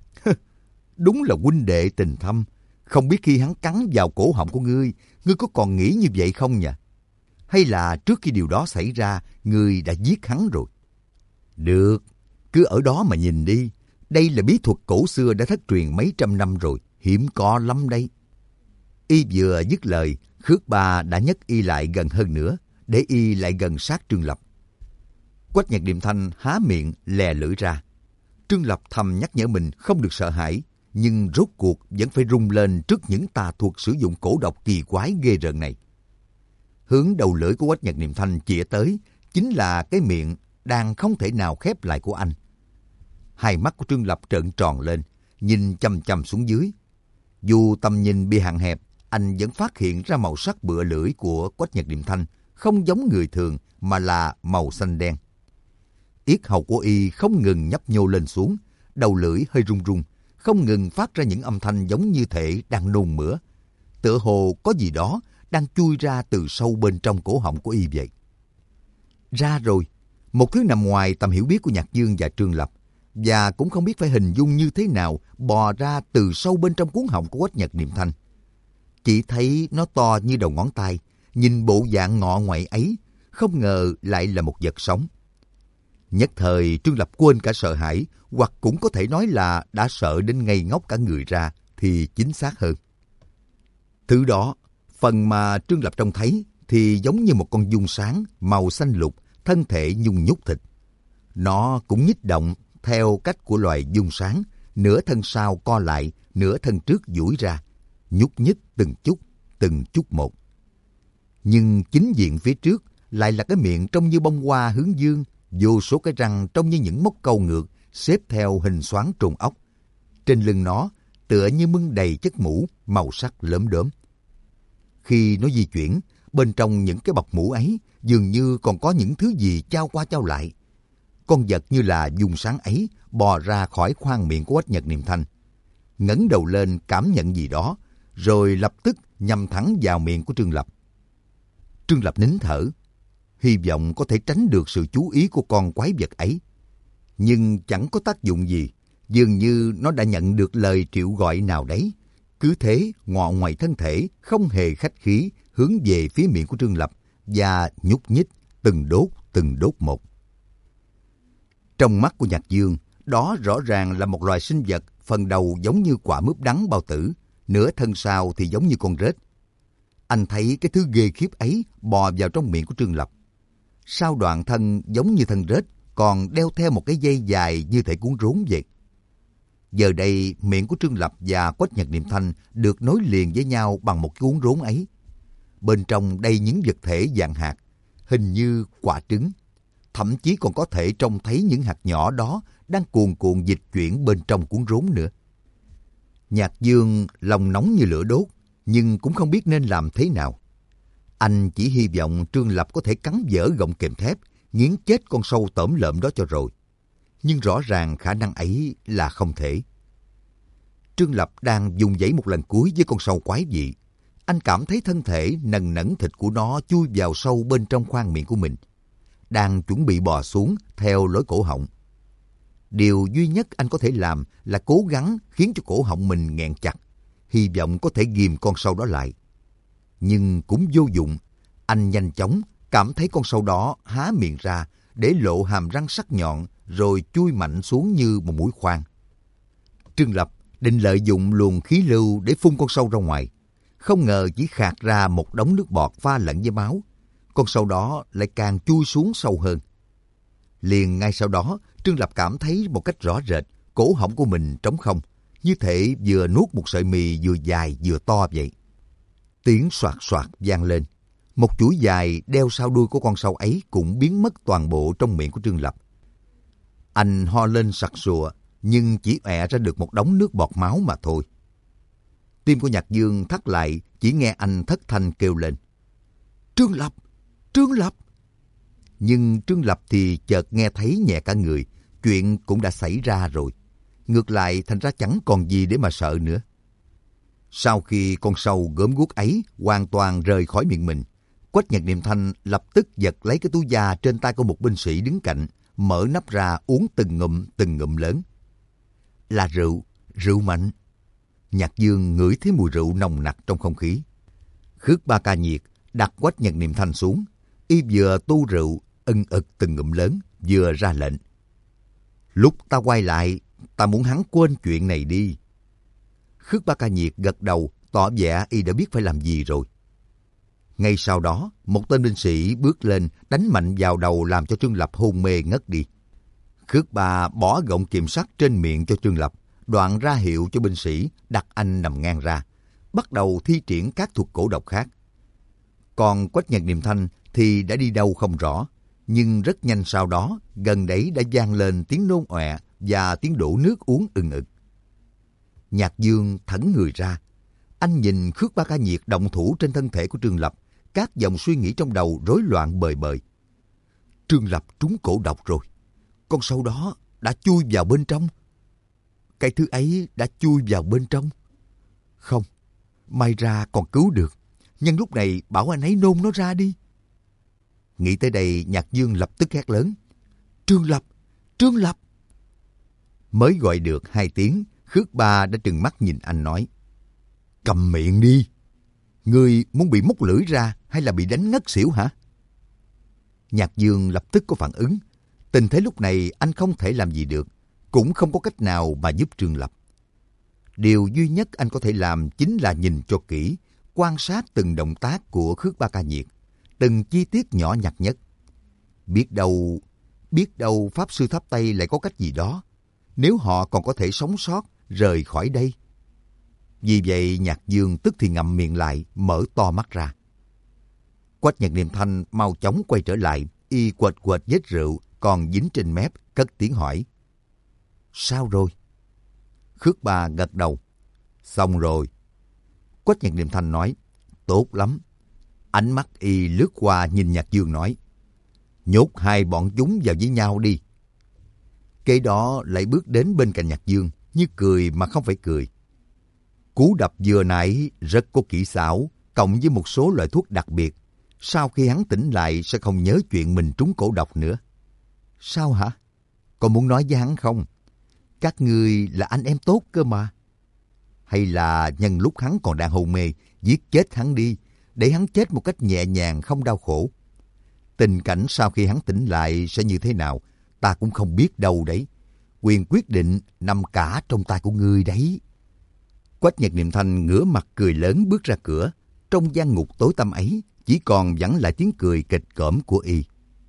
Speaker 1: Đúng là huynh đệ tình thâm. Không biết khi hắn cắn vào cổ họng của ngươi, ngươi có còn nghĩ như vậy không nhỉ? Hay là trước khi điều đó xảy ra, ngươi đã giết hắn rồi? Được, cứ ở đó mà nhìn đi. Đây là bí thuật cổ xưa đã thất truyền mấy trăm năm rồi, hiếm có lắm đây. Y vừa dứt lời, Khước Ba đã nhấc y lại gần hơn nữa, để y lại gần sát Trương Lập. Quách Nhật Niệm Thanh há miệng lè lưỡi ra. Trương Lập thầm nhắc nhở mình không được sợ hãi, nhưng rốt cuộc vẫn phải rung lên trước những tà thuật sử dụng cổ độc kỳ quái ghê rợn này. Hướng đầu lưỡi của Quách Nhật Niệm Thanh chĩa tới chính là cái miệng đang không thể nào khép lại của anh. Hai mắt của Trương Lập trợn tròn lên, nhìn chằm chằm xuống dưới. Dù tầm nhìn bị hạn hẹp, anh vẫn phát hiện ra màu sắc bựa lưỡi của Quách Nhật Niệm Thanh không giống người thường mà là màu xanh đen. Yết hầu của y không ngừng nhấp nhô lên xuống, đầu lưỡi hơi rung rung, không ngừng phát ra những âm thanh giống như thể đang nôn mửa. Tựa hồ có gì đó đang chui ra từ sâu bên trong cổ họng của y vậy. Ra rồi, một thứ nằm ngoài tầm hiểu biết của Nhạc Dương và Trương Lập, và cũng không biết phải hình dung như thế nào bò ra từ sâu bên trong cuống họng của Quách Nhật Niệm Thanh. Chỉ thấy nó to như đầu ngón tay, nhìn bộ dạng ngọ ngoại ấy, không ngờ lại là một vật sống. Nhất thời Trương Lập quên cả sợ hãi, hoặc cũng có thể nói là đã sợ đến ngây ngốc cả người ra, thì chính xác hơn. Thứ đó, phần mà Trương Lập trông thấy thì giống như một con giun sáng màu xanh lục, thân thể nhung nhúc thịt. Nó cũng nhích động theo cách của loài giun sáng, nửa thân sau co lại, nửa thân trước duỗi ra, nhúc nhích từng chút, từng chút một. Nhưng chính diện phía trước lại là cái miệng trông như bông hoa hướng dương, vô số cái răng trông như những móc câu ngược xếp theo hình xoắn trùng ốc. Trên lưng nó tựa như mưng đầy chất mũ màu sắc lốm đốm. Khi nó di chuyển, bên trong những cái bọc mũ ấy dường như còn có những thứ gì chao qua chao lại. Con vật như là giun sáng ấy bò ra khỏi khoang miệng của Quách Nhật Niệm Thanh, ngẩng đầu lên cảm nhận gì đó, rồi lập tức nhằm thẳng vào miệng của Trương Lập. Trương Lập nín thở, hy vọng có thể tránh được sự chú ý của con quái vật ấy. Nhưng chẳng có tác dụng gì, dường như nó đã nhận được lời triệu gọi nào đấy. Cứ thế ngọ ngoài thân thể, không hề khách khí, hướng về phía miệng của Trương Lập và nhúc nhích từng đốt từng đốt một. Trong mắt của Nhạc Dương Đó rõ ràng là một loài sinh vật, phần đầu giống như quả mướp đắng bao tử, nửa thân sau thì giống như con rết. Anh thấy cái thứ ghê khiếp ấy bò vào trong miệng của Trương Lập. Sau đoạn thân giống như thân rết, còn đeo theo một cái dây dài như thể cuốn rốn vậy. Giờ đây, miệng của Trương Lập và Quách Nhật Niệm Thanh được nối liền với nhau bằng một cuốn rốn ấy. Bên trong đầy những vật thể dạng hạt, hình như quả trứng. Thậm chí còn có thể trông thấy những hạt nhỏ đó đang cuồn cuộn dịch chuyển bên trong cuốn rốn nữa. Nhạc Dương lòng nóng như lửa đốt, nhưng cũng không biết nên làm thế nào. Anh chỉ hy vọng Trương Lập có thể cắn vỡ gọng kềm thép, nghiến chết con sâu tởm lợm đó cho rồi. Nhưng rõ ràng khả năng ấy là không thể. Trương Lập đang dùng dãy một lần cuối với con sâu quái dị. Anh cảm thấy thân thể nần nẫn thịt của nó chui vào sâu bên trong khoang miệng của mình, đang chuẩn bị bò xuống theo lối cổ họng. Điều duy nhất anh có thể làm là cố gắng khiến cho cổ họng mình nghẹn chặt, hy vọng có thể ghìm con sâu đó lại. Nhưng cũng vô dụng, anh nhanh chóng cảm thấy con sâu đó há miệng ra để lộ hàm răng sắc nhọn rồi chui mạnh xuống như một mũi khoan. Trương Lập định lợi dụng luồng khí lưu để phun con sâu ra ngoài. Không ngờ chỉ khạc ra một đống nước bọt pha lẫn với máu. Con sâu đó lại càng chui xuống sâu hơn. Liền ngay sau đó, Trương Lập cảm thấy một cách rõ rệt cổ họng của mình trống không, như thể vừa nuốt một sợi mì vừa dài vừa to vậy. Tiếng soạt soạt vang lên. Một chuỗi dài đeo sau đuôi của con sâu ấy cũng biến mất toàn bộ trong miệng của Trương Lập. Anh ho lên sặc sụa, nhưng chỉ ọe ra được một đống nước bọt máu mà thôi. Tim của Nhạc Dương thắt lại, chỉ nghe anh thất thanh kêu lên: Trương Lập! Trương Lập! Nhưng Trương Lập thì chợt nghe thấy nhẹ cả người, chuyện cũng đã xảy ra rồi. Ngược lại thành ra chẳng còn gì để mà sợ nữa. Sau khi con sâu gớm guốc ấy hoàn toàn rời khỏi miệng mình, Quách Nhật Niệm Thanh lập tức giật lấy cái túi da trên tay của một binh sĩ đứng cạnh, mở nắp ra uống từng ngụm từng ngụm lớn. Là rượu, rượu mạnh. Nhạc Dương ngửi thấy mùi rượu nồng nặc trong không khí. Khước Ba Ca Nhiệt đặt Quách Nhật Niệm Thanh xuống, y vừa tu rượu, ân ực từng ngụm lớn, vừa ra lệnh: Lúc ta quay lại, ta muốn hắn quên chuyện này đi. Khước Ba Ca Nhiệt gật đầu, tỏ vẻ y đã biết phải làm gì rồi. Ngay sau đó, một tên binh sĩ bước lên đánh mạnh vào đầu làm cho Trương Lập hôn mê ngất đi. Khước Ba bỏ gọng kiềm sắt trên miệng cho Trương Lập, đoạn ra hiệu cho binh sĩ đặt anh nằm ngang ra, bắt đầu thi triển các thuật cổ độc khác. Còn Quách Nhật Niệm Thanh thì đã đi đâu không rõ, nhưng rất nhanh sau đó gần đấy đã vang lên tiếng nôn ọe và tiếng đổ nước uống ừng ực. Nhạc Dương thẫn người ra, anh nhìn Khước Ba Ca Nhiệt động thủ trên thân thể của Trương Lập, các dòng suy nghĩ trong đầu rối loạn bời bời. Trương Lập trúng cổ độc rồi, con sâu đó đã chui vào bên trong. Cái thứ ấy đã chui vào bên trong. Không, may ra còn cứu được. Nhưng lúc này bảo anh ấy nôn nó ra đi. Nghĩ tới đây, Nhạc Dương lập tức hét lớn: Trương Lập! Trương Lập! Mới gọi được hai tiếng, Khước Ba đã trừng mắt nhìn anh nói: Cầm miệng đi! Ngươi muốn bị móc lưỡi ra hay là bị đánh ngất xỉu hả? Nhạc Dương lập tức có phản ứng. Tình thế lúc này anh không thể làm gì được, cũng không có cách nào mà giúp Trương Lập. Điều duy nhất anh có thể làm chính là nhìn cho kỹ, quan sát từng động tác của Khước Ba Ca Nhiệt, từng chi tiết nhỏ nhặt nhất. Biết đâu, biết đâu Pháp Sư Tháp Tây lại có cách gì đó, nếu họ còn có thể sống sót, rời khỏi đây. Vì vậy Nhạc Dương tức thì ngậm miệng lại, mở to mắt ra. Quách Nhật Niệm Thanh mau chóng quay trở lại, y quệt quệt vết rượu còn dính trên mép, cất tiếng hỏi: Sao rồi? Khước Ba gật đầu: Xong rồi. Quách Nhật Niệm Thanh nói: Tốt lắm. Ánh mắt y lướt qua nhìn Nhạc Dương nói: Nhốt hai bọn chúng vào với nhau đi. Kế đó lại bước đến bên cạnh Nhạc Dương, như cười mà không phải cười. Cú đập vừa nãy rất có kỹ xảo, cộng với một số loại thuốc đặc biệt. Sau khi hắn tỉnh lại sẽ không nhớ chuyện mình trúng cổ độc nữa. Sao hả? Còn muốn nói với hắn không? Các ngươi là anh em tốt cơ mà. Hay là nhân lúc hắn còn đang hôn mê, giết chết hắn đi, để hắn chết một cách nhẹ nhàng không đau khổ. Tình cảnh sau khi hắn tỉnh lại sẽ như thế nào, ta cũng không biết đâu đấy. quyền quyết định nằm cả trong tay của ngươi đấy. Quách Nhật Niệm Thanh ngửa mặt cười lớn bước ra cửa. Trong gian ngục tối tăm ấy, chỉ còn vẳng lại tiếng cười kịch cỡm của y.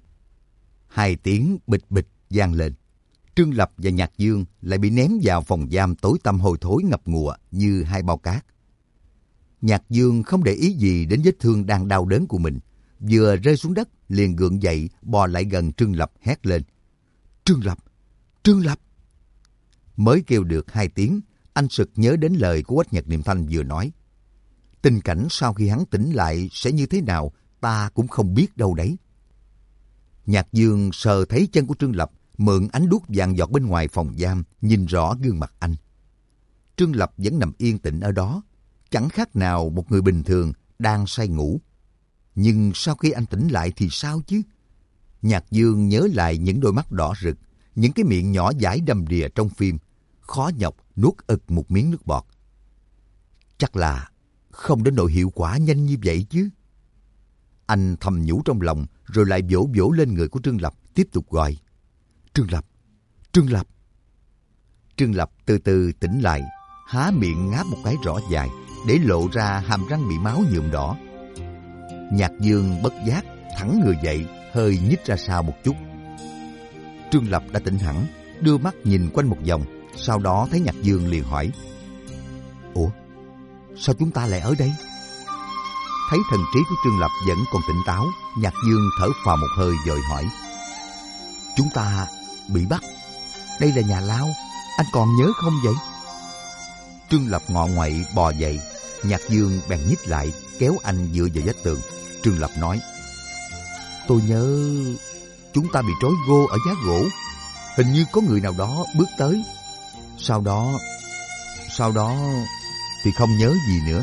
Speaker 1: Hai tiếng bịch bịch vang lên. Trương Lập và Nhạc Dương lại bị ném vào phòng giam tối tăm hôi thối ngập ngụa như hai bao cát. Nhạc Dương không để ý gì đến vết thương đang đau đớn của mình. Vừa rơi xuống đất, liền gượng dậy, bò lại gần Trương Lập hét lên. Trương Lập! Trương Lập! Mới kêu được hai tiếng, anh sực nhớ đến lời của Quách Nhật Niệm Thanh vừa nói. Tình cảnh sau khi hắn tỉnh lại sẽ như thế nào, ta cũng không biết đâu đấy. Nhạc Dương sờ thấy chân của Trương Lập, mượn ánh đuốc vàng giọt bên ngoài phòng giam, nhìn rõ gương mặt anh. Trương Lập vẫn nằm yên tĩnh ở đó, chẳng khác nào một người bình thường đang say ngủ. Nhưng sau khi anh tỉnh lại thì sao chứ? Nhạc Dương nhớ lại những đôi mắt đỏ rực, những cái miệng nhỏ dãi đầm đìa trong phim, khó nhọc nuốt ực một miếng nước bọt. Chắc là không đến nỗi hiệu quả nhanh như vậy chứ. Anh thầm nhủ trong lòng, rồi lại vỗ vỗ lên người của Trương Lập, tiếp tục gọi. Trương Lập! Trương Lập! Trương Lập từ từ tỉnh lại, há miệng ngáp một cái rõ dài, để lộ ra hàm răng bị máu nhuộm đỏ. Nhạc Dương bất giác thẳng người dậy, hơi nhích ra sau một chút. Trương Lập đã tỉnh hẳn, đưa mắt nhìn quanh một vòng, sau đó thấy Nhạc Dương liền hỏi. Ủa, sao chúng ta lại ở đây? Thấy thần trí của Trương Lập vẫn còn tỉnh táo, Nhạc Dương thở phào một hơi vội hỏi. Chúng ta bị bắt. Đây là nhà lao, anh còn nhớ không vậy? Trương Lập ngọ nguậy bò dậy, Nhạc Dương bèn nhích lại, kéo anh dựa vào vách tường. Trương Lập nói. Tôi nhớ chúng ta bị trói gô ở giá gỗ. Hình như có người nào đó bước tới. Sau đó... Sau đó... thì không nhớ gì nữa.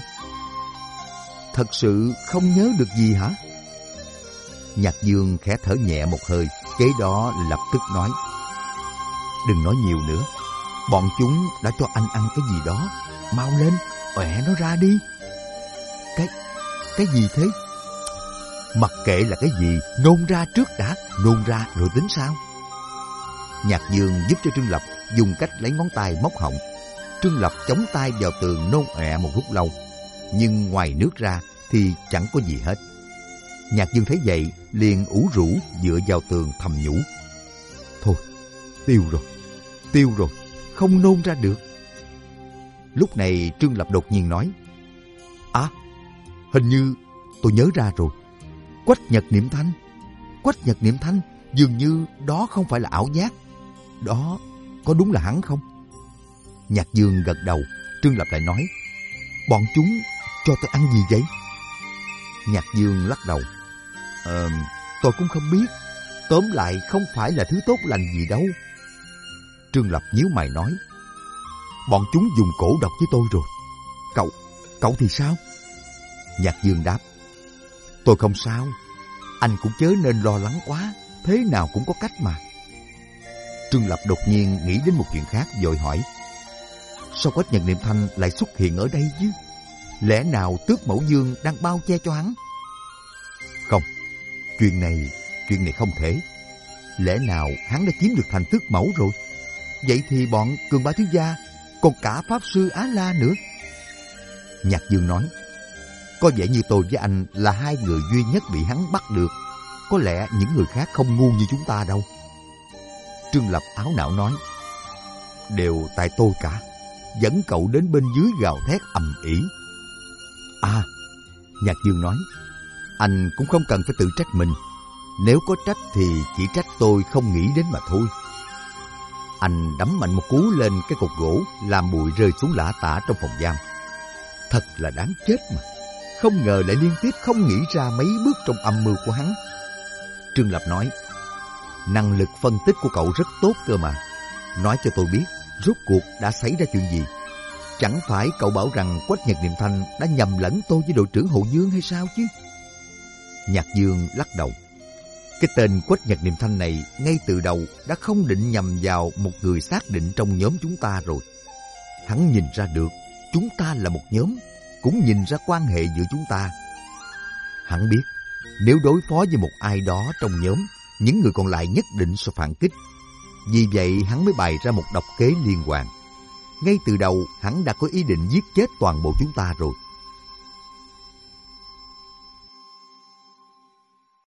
Speaker 1: Thật sự không nhớ được gì hả? Nhạc Dương khẽ thở nhẹ một hơi, kế đó lập tức nói. Đừng nói nhiều nữa. Bọn chúng đã cho anh ăn cái gì đó. Mau lên, ọe nó ra đi. Cái... cái gì thế? Mặc kệ là cái gì, nôn ra trước đã. Nôn ra rồi tính sao? Nhạc Dương giúp cho Trương Lập dùng cách lấy ngón tay móc họng. Trương Lập chống tay vào tường nôn ọe một lúc lâu, nhưng ngoài nước ra thì chẳng có gì hết. Nhạc Dương thấy vậy liền ủ rũ dựa vào tường thầm nhủ. Thôi, tiêu rồi, tiêu rồi, không nôn ra được. Lúc này Trương Lập đột nhiên nói. À, hình như tôi nhớ ra rồi. Quách Nhật Niệm Thanh. Quách Nhật Niệm Thanh, dường như đó không phải là ảo giác. Đó, có đúng là hắn không? Nhạc Dương gật đầu. Trương Lập lại nói. Bọn chúng cho tôi ăn gì vậy? Nhạc Dương lắc đầu. Ờ, tôi cũng không biết. Tóm lại không phải là thứ tốt lành gì đâu. Trương Lập nhíu mày nói. Bọn chúng dùng cổ độc với tôi rồi. Cậu, cậu thì sao? Nhạc Dương đáp. Tôi không sao. Anh cũng chớ nên lo lắng quá. Thế nào cũng có cách mà. Trương Lập đột nhiên nghĩ đến một chuyện khác, vội hỏi. Sao Quách Nhật Niệm Thanh lại xuất hiện ở đây chứ? Lẽ nào Tước Mẫu Dương đang bao che cho hắn? Không, chuyện này, chuyện này không thể. Lẽ nào hắn đã chiếm được thành Tước Mẫu rồi? Vậy thì bọn Cường Ba Thiếu Gia, còn cả Pháp Sư Á La nữa. Nhạc Dương nói. Có vẻ như tôi với anh là hai người duy nhất bị hắn bắt được. Có lẽ những người khác không ngu như chúng ta đâu. Trương Lập áo não nói. Đều tại tôi cả. Dẫn cậu đến bên dưới gào thét ầm ĩ. À, Nhạc Dương nói. Anh cũng không cần phải tự trách mình. Nếu có trách thì chỉ trách tôi không nghĩ đến mà thôi. Anh đấm mạnh một cú lên cái cột gỗ, làm bụi rơi xuống lả tả trong phòng giam. Thật là đáng chết mà. Không ngờ lại liên tiếp không nghĩ ra mấy bước trong âm mưu của hắn. Trương Lập nói. Năng lực phân tích của cậu rất tốt cơ mà. Nói cho tôi biết, rốt cuộc đã xảy ra chuyện gì? Chẳng phải cậu bảo rằng Quách Nhật Niệm Thanh đã nhầm lẫn tôi với đội trưởng Hậu Dương hay sao chứ? Nhạc Dương lắc đầu. Cái tên Quách Nhật Niệm Thanh này ngay từ đầu đã không định nhầm vào một người xác định trong nhóm chúng ta rồi. Hắn nhìn ra được chúng ta là một nhóm, cũng nhìn ra quan hệ giữa chúng ta. Hắn biết nếu đối phó với một ai đó trong nhóm, những người còn lại nhất định sẽ phản kích. Vì vậy hắn mới bày ra một độc kế liên hoàn. Ngay từ đầu hắn đã có ý định giết chết toàn bộ chúng ta rồi.